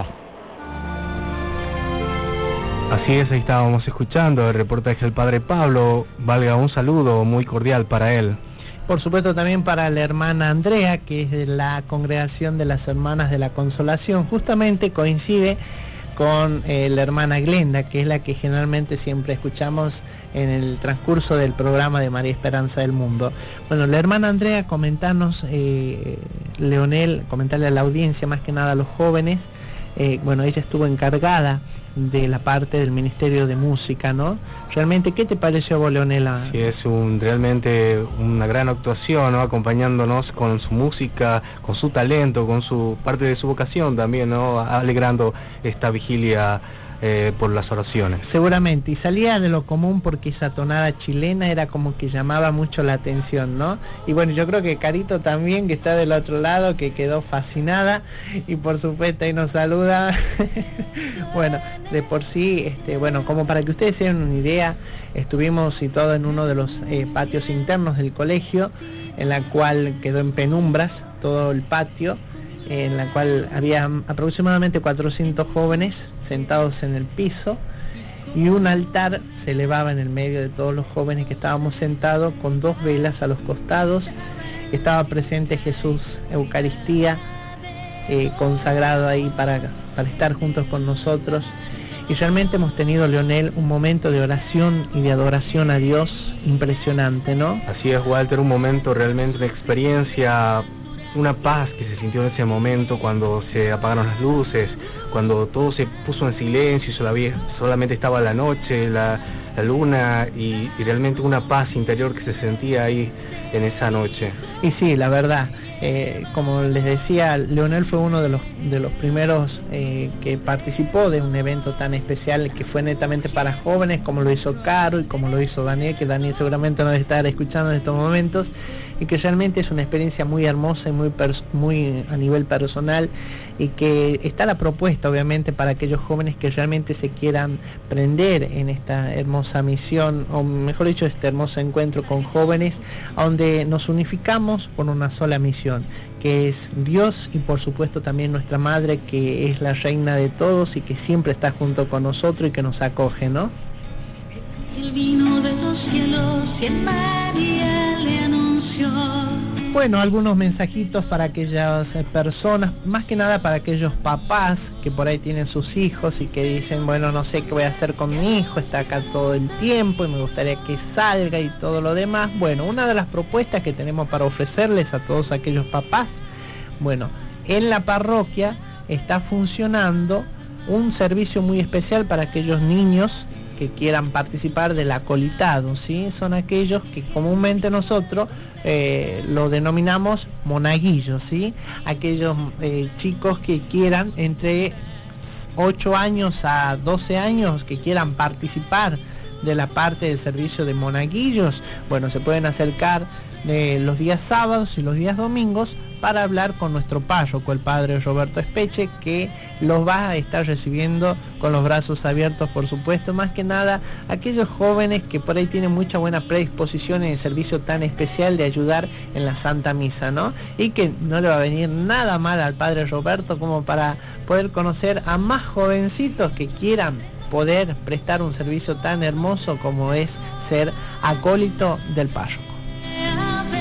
Así es, ahí estábamos escuchando el reportaje del Padre Pablo. Valga un saludo muy cordial para él.
Por supuesto también para la hermana Andrea, que es de la Congregación de las Hermanas de la Consolación. Justamente coincide con la hermana Glenda, que es la que generalmente siempre escuchamos en el transcurso del programa de María Esperanza del Mundo. Bueno, la hermana Andrea, comentarnos, Leonel, comentarle a la audiencia, más que nada a los jóvenes, bueno, ella estuvo encargada de la parte del Ministerio de Música, ¿no? Realmente, ¿qué te pareció a vos, Leonela?
Sí, es realmente una gran actuación, ¿no? Acompañándonos con su música, con su talento, con su parte de su vocación también, ¿no? Alegrando esta vigilia por las oraciones.
Seguramente, y salía de lo común porque esa tonada chilena era como que llamaba mucho la atención, ¿no? Y bueno, yo creo que Carito también, que está del otro lado, que quedó fascinada, y por supuesto ahí nos saluda. Bueno, de por sí, bueno, como para que ustedes tengan una idea, estuvimos situados en uno de los patios internos del colegio, en la cual quedó en penumbras todo el patio, en la cual había aproximadamente 400 jóvenes sentados en el piso, y un altar se elevaba en el medio de todos los jóvenes que estábamos sentados, con 2 velas a los costados. Estaba presente Jesús, Eucaristía, consagrado ahí para estar juntos con nosotros. Y realmente hemos tenido, Leonel, un momento de oración y de adoración a Dios impresionante, ¿no?
Así es, Walter, un momento realmente, una experiencia, una paz que se sintió en ese momento cuando se apagaron las luces, cuando todo se puso en silencio, solamente estaba la noche, la luna y realmente una paz interior que se sentía ahí en esa noche.
Y sí, la verdad, como les decía, Leonel fue uno de los primeros que participó de un evento tan especial que fue netamente para jóvenes, como lo hizo Caro y como lo hizo Daniel, que Daniel seguramente nos está escuchando en estos momentos, y que realmente es una experiencia muy hermosa y muy a nivel personal, y que está la propuesta obviamente para aquellos jóvenes que realmente se quieran prender en esta hermosa misión, o mejor dicho, este hermoso encuentro con jóvenes, donde nos unificamos por una sola misión, que es Dios y por supuesto también nuestra Madre, que es la reina de todos y que siempre está junto con nosotros y que nos acoge, ¿no?
El vino de los cielos y en María le anunció.
Bueno, algunos mensajitos para aquellas personas, más que nada para aquellos papás que por ahí tienen sus hijos y que dicen, bueno, no sé qué voy a hacer con mi hijo, está acá todo el tiempo y me gustaría que salga y todo lo demás. Bueno, una de las propuestas que tenemos para ofrecerles a todos aquellos papás, bueno, en la parroquia está funcionando un servicio muy especial para aquellos niños que quieran participar del acolitado, ¿sí? Son aquellos que comúnmente nosotros lo denominamos monaguillos, ¿sí? Aquellos chicos que quieran entre 8 años a 12 años que quieran participar de la parte del servicio de monaguillos, bueno, se pueden acercar los días sábados y los días domingos para hablar con nuestro párroco, el padre Roberto Espeche, que los va a estar recibiendo con los brazos abiertos, por supuesto, más que nada aquellos jóvenes que por ahí tienen mucha buena predisposición en el servicio tan especial de ayudar en la Santa Misa, ¿no? Y que no le va a venir nada mal al padre Roberto como para poder conocer a más jovencitos que quieran poder prestar un servicio tan hermoso como es ser acólito del párroco.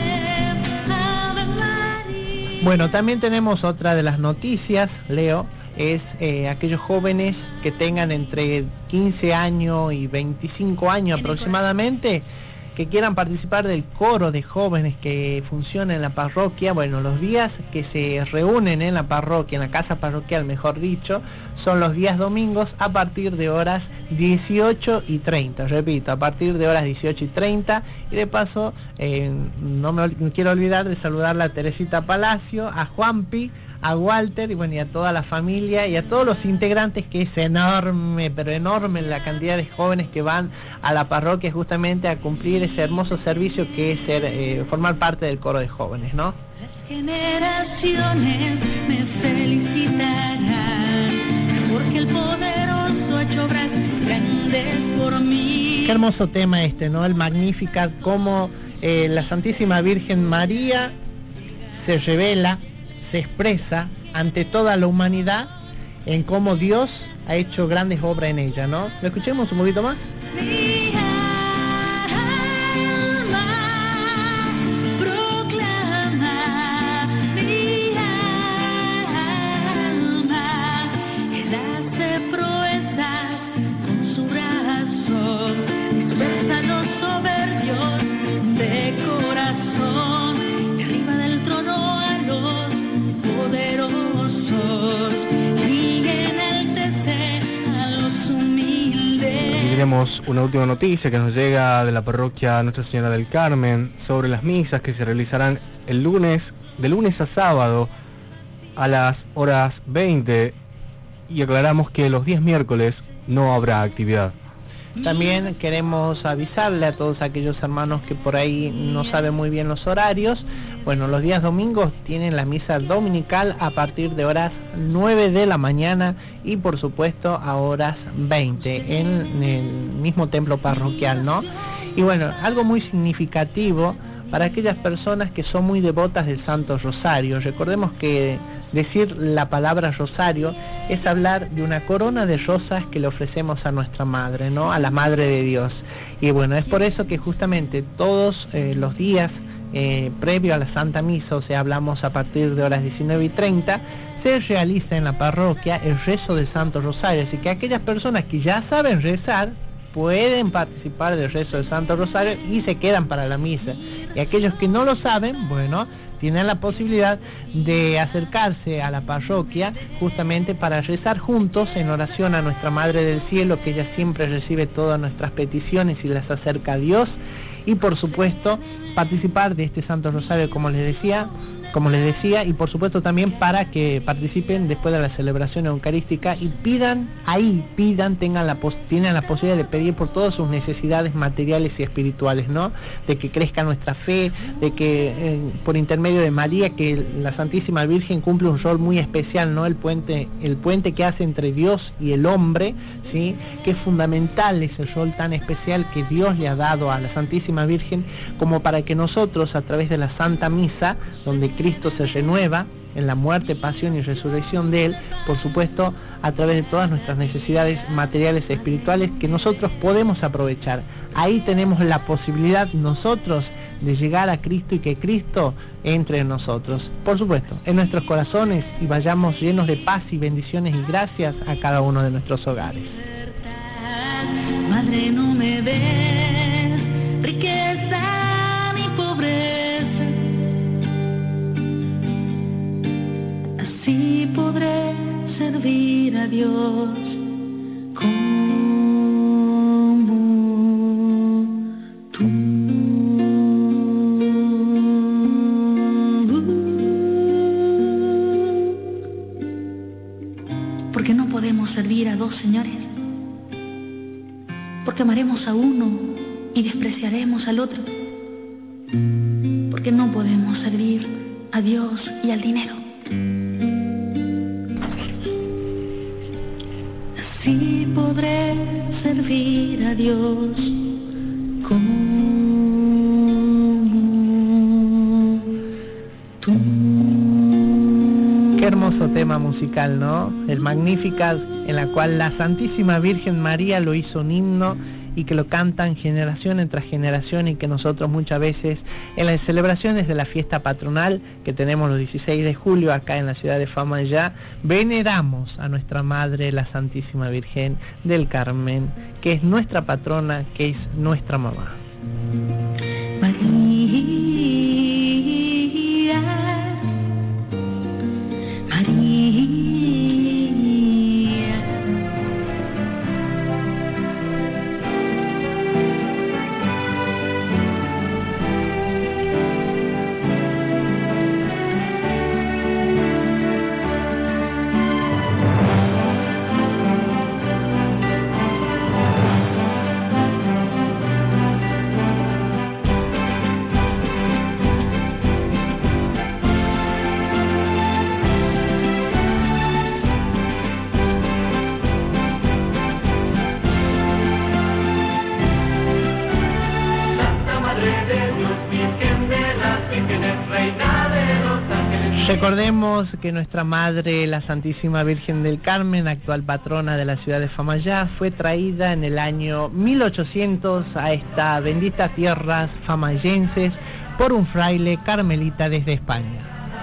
Bueno, también tenemos otra de las noticias, Leo, es aquellos jóvenes que tengan entre 15 años y 25 años aproximadamente, que quieran participar del coro de jóvenes que funciona en la parroquia. Bueno, los días que se reúnen en la parroquia, en la casa parroquial mejor dicho, son los días domingos a partir de horas 18:30, repito, a partir de horas 18:30, y de paso no me quiero olvidar de saludarle a Teresita Palacio, a Juanpi, a Walter y bueno, y a toda la familia y a todos los integrantes, que es enorme, pero enorme la cantidad de jóvenes que van a la parroquia justamente a cumplir ese hermoso servicio que es ser, formar parte del coro de jóvenes, ¿no?
Las generaciones me felicitarán, porque el poderoso ha hecho obras grandes por mí.
Qué hermoso tema este, ¿no? El Magnificat, cómo la Santísima Virgen María se revela, se expresa ante toda la humanidad en cómo Dios ha hecho grandes obras en ella, ¿no? ¿Lo escuchemos un poquito más?
Mi alma proclama, mi alma, Él hace proezas con su brazo, dispersa a los soberbios de corazón, arriba del trono a los poderosos, y enaltece a los humildes.
Aquí tenemos una última noticia que nos llega de la parroquia Nuestra Señora del Carmen sobre las misas que se realizarán el lunes, de lunes a sábado a las horas 20, y aclaramos que los días miércoles no habrá actividad.
También queremos avisarle a todos aquellos hermanos que por ahí no saben muy bien los horarios. Bueno, los días domingos tienen la misa dominical a partir de horas 9 de la mañana y por supuesto a horas 20 en el mismo templo parroquial, ¿no? Y bueno, algo muy significativo para aquellas personas que son muy devotas del Santo Rosario. Recordemos que decir la palabra rosario es hablar de una corona de rosas que le ofrecemos a nuestra Madre, ¿no? A la Madre de Dios. Y bueno, es por eso que justamente todos los días previo a la Santa Misa, o sea, hablamos a partir de horas 19:30, se realiza en la parroquia el rezo del Santo Rosario. Así que aquellas personas que ya saben rezar pueden participar del rezo del Santo Rosario y se quedan para la misa. Y aquellos que no lo saben, bueno, tienen la posibilidad de acercarse a la parroquia justamente para rezar juntos en oración a nuestra Madre del Cielo, que ella siempre recibe todas nuestras peticiones y las acerca a Dios. Y por supuesto participar de este Santo Rosario, como les decía, y por supuesto también para que participen después de la celebración eucarística y tienen la posibilidad de pedir por todas sus necesidades materiales y espirituales, ¿no? De que crezca nuestra fe, de que por intermedio de María, que la Santísima Virgen cumple un rol muy especial, ¿no? El puente que hace entre Dios y el hombre, ¿sí? Que es fundamental ese rol tan especial que Dios le ha dado a la Santísima Virgen, como para que nosotros, a través de la Santa Misa, donde Cristo se renueva en la muerte, pasión y resurrección de Él, por supuesto, a través de todas nuestras necesidades materiales y espirituales que nosotros podemos aprovechar. Ahí tenemos la posibilidad nosotros de llegar a Cristo y que Cristo entre en nosotros, por supuesto, en nuestros corazones, y vayamos llenos de paz y bendiciones y gracias a cada uno de nuestros hogares.
Madre, no me des riqueza ni pobreza, así podré servir a Dios como tú. Porque no podemos servir a dos señores, porque amaremos a uno y despreciaremos al otro, porque no podemos servir a Dios y al dinero. Así podré servir a Dios como tú.
Qué hermoso tema musical, ¿no? El Magnificat, en la cual la Santísima Virgen María lo hizo un himno y que lo cantan generación tras generación, y que nosotros muchas veces en las celebraciones de la fiesta patronal que tenemos los 16 de julio acá en la ciudad de Famaillá, veneramos a nuestra Madre, la Santísima Virgen del Carmen, que es nuestra patrona, que es nuestra mamá.
María, María.
Recordemos que nuestra Madre, la Santísima Virgen del Carmen, actual patrona de la ciudad de Famaillá, fue traída en el año 1800 a estas benditas tierras famayenses por un fraile carmelita desde España.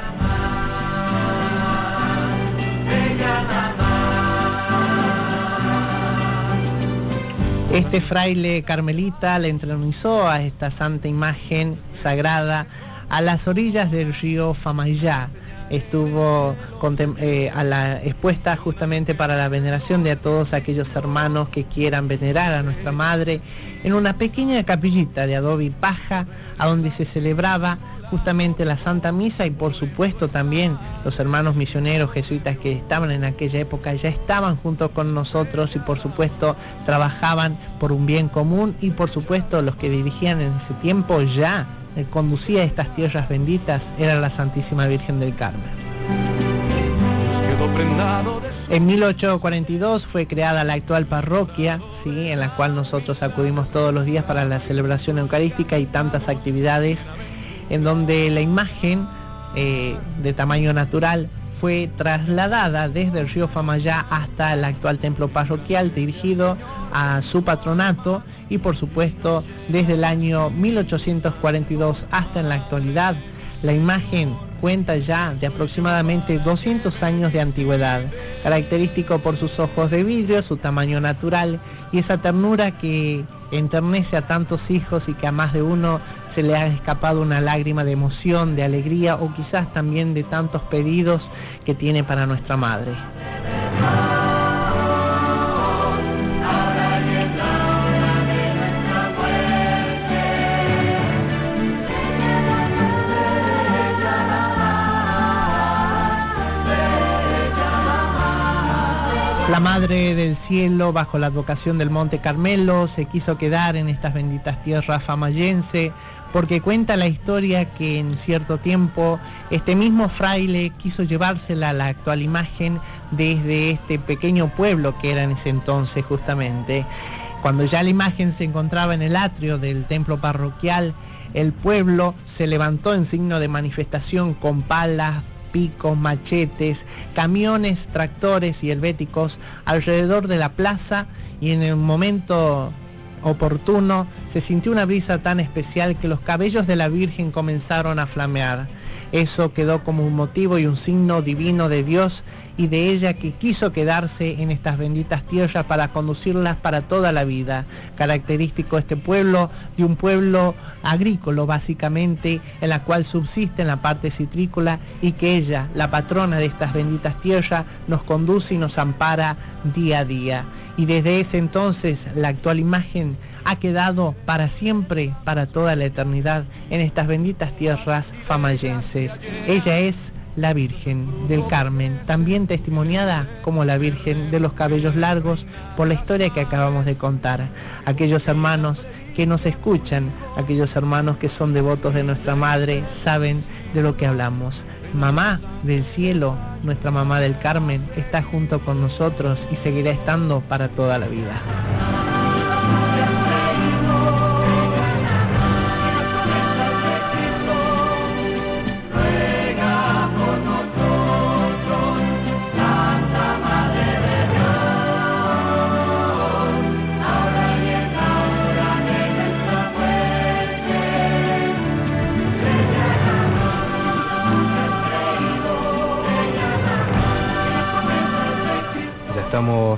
Este fraile carmelita le entronizó a esta santa imagen sagrada a las orillas del río Famaillá. Estuvo expuesta justamente para la veneración de todos aquellos hermanos que quieran venerar a nuestra Madre en una pequeña capillita de adobe y paja, a donde se celebraba justamente la Santa Misa, y por supuesto también los hermanos misioneros jesuitas que estaban en aquella época ya estaban junto con nosotros, y por supuesto trabajaban por un bien común, y por supuesto los que dirigían en ese tiempo ya conducía estas tierras benditas era la Santísima Virgen del Carmen. En 1842 fue creada la actual parroquia, ¿sí?, en la cual nosotros acudimos todos los días para la celebración eucarística y tantas actividades, en donde la imagen de tamaño natural fue trasladada desde el río Famaillá hasta el actual templo parroquial dirigido a su patronato, y por supuesto desde el año 1842 hasta en la actualidad la imagen cuenta ya de aproximadamente 200 años de antigüedad, característico por sus ojos de vidrio, su tamaño natural y esa ternura que enternece a tantos hijos y que a más de uno se le ha escapado una lágrima de emoción, de alegría, o quizás también de tantos pedidos que tiene para nuestra Madre. La Madre del Cielo, bajo la advocación del Monte Carmelo, se quiso quedar en estas benditas tierras famayenses, porque cuenta la historia que en cierto tiempo este mismo fraile quiso llevársela a la actual imagen desde este pequeño pueblo que era en ese entonces justamente. Cuando ya la imagen se encontraba en el atrio del templo parroquial, el pueblo se levantó en signo de manifestación con palas, picos, machetes, camiones, tractores y helvéticos alrededor de la plaza, y en el momento oportuno se sintió una brisa tan especial que los cabellos de la Virgen comenzaron a flamear. Eso quedó como un motivo y un signo divino de Dios y de ella, que quiso quedarse en estas benditas tierras para conducirlas para toda la vida. Característico este pueblo de un pueblo agrícola básicamente, en la cual subsiste en la parte citrícola, y que ella, la patrona de estas benditas tierras, nos conduce y nos ampara día a día. Y desde ese entonces la actual imagen ha quedado para siempre, para toda la eternidad, en estas benditas tierras famayenses. Ella es la Virgen del Carmen, también testimoniada como la Virgen de los cabellos largos por la historia que acabamos de contar. Aquellos hermanos que nos escuchan, aquellos hermanos que son devotos de nuestra Madre, saben de lo que hablamos. Mamá del Cielo, nuestra Mamá del Carmen, está junto con nosotros y seguirá estando para toda la vida.
Ruega por nosotros, Santa Madre de Dios.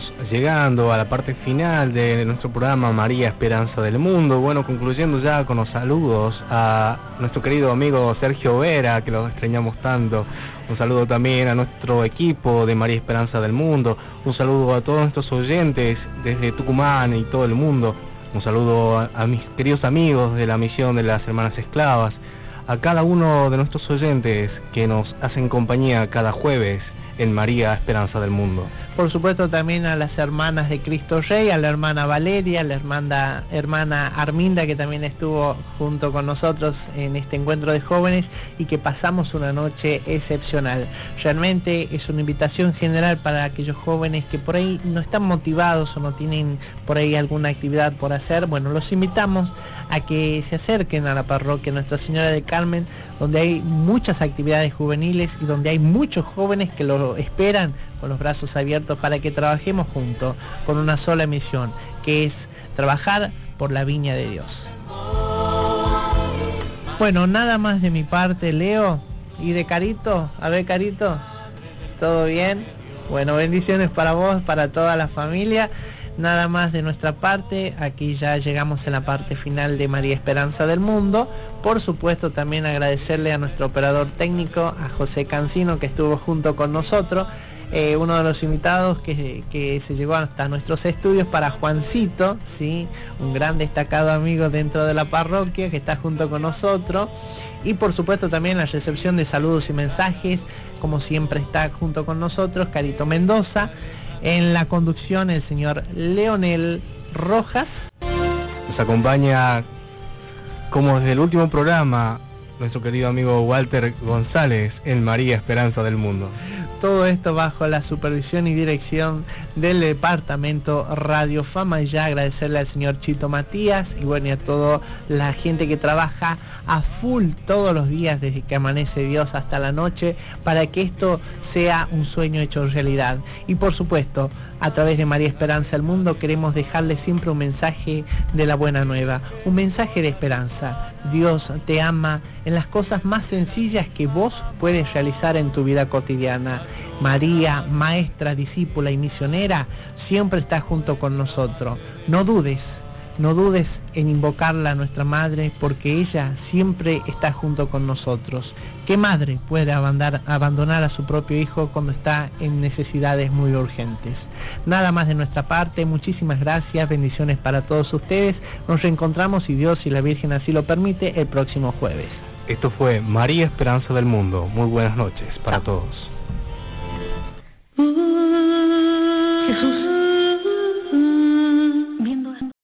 llegando a la parte final de nuestro programa María Esperanza del Mundo. Bueno, concluyendo ya con los saludos a nuestro querido amigo Sergio Vera, que lo extrañamos tanto. Un saludo también a nuestro equipo de María Esperanza del Mundo. Un saludo a todos nuestros oyentes desde Tucumán y todo el mundo. Un saludo a mis queridos amigos de la misión de las Hermanas Esclavas. A cada uno de nuestros oyentes que nos hacen compañía cada jueves en María Esperanza del Mundo.
Por supuesto también a las hermanas de Cristo Rey, a la hermana Valeria, a la hermana Arminda, que también estuvo junto con nosotros en este encuentro de jóvenes y que pasamos una noche excepcional. Realmente es una invitación general para aquellos jóvenes que por ahí no están motivados o no tienen por ahí alguna actividad por hacer. Bueno, los invitamos a que se acerquen a la parroquia Nuestra Señora del Carmen, donde hay muchas actividades juveniles y donde hay muchos jóvenes que lo esperan con los brazos abiertos para que trabajemos juntos con una sola misión, que es trabajar por la viña de Dios. Bueno, nada más de mi parte, Leo. ¿Y de Carito? A ver, Carito, ¿todo bien? Bueno, bendiciones para vos, para toda la familia. Nada más de nuestra parte, aquí ya llegamos en la parte final de María Esperanza del Mundo. Por supuesto también agradecerle a nuestro operador técnico, a José Cancino, que estuvo junto con nosotros, uno de los invitados que se llegó hasta nuestros estudios, para Juancito, ¿sí? Un gran destacado amigo dentro de la parroquia que está junto con nosotros. Y por supuesto también la recepción de saludos y mensajes, como siempre está junto con nosotros, Carito Mendoza. En la conducción el señor Leonel Rojas.
Nos acompaña, como desde el último programa, nuestro querido amigo Walter González en María Esperanza del Mundo.
Todo esto bajo la supervisión y dirección del departamento Radio Fama. Y ya agradecerle al señor Chito Matías y bueno, y a toda la gente que trabaja a full todos los días desde que amanece Dios hasta la noche para que esto sea un sueño hecho realidad. Y por supuesto, a través de María Esperanza del Mundo queremos dejarle siempre un mensaje de la buena nueva, un mensaje de esperanza. Dios te ama en las cosas más sencillas que vos puedes realizar en tu vida cotidiana. María, maestra, discípula y misionera, siempre está junto con nosotros. No dudes en invocarla a nuestra madre, porque ella siempre está junto con nosotros. ¿Qué madre puede abandonar a su propio hijo cuando está en necesidades muy urgentes? Nada más de nuestra parte, muchísimas gracias, bendiciones para todos ustedes. Nos reencontramos, si Dios y la Virgen así lo permite, el próximo jueves.
Esto fue María Esperanza del Mundo. Muy buenas noches para todos.
Jesús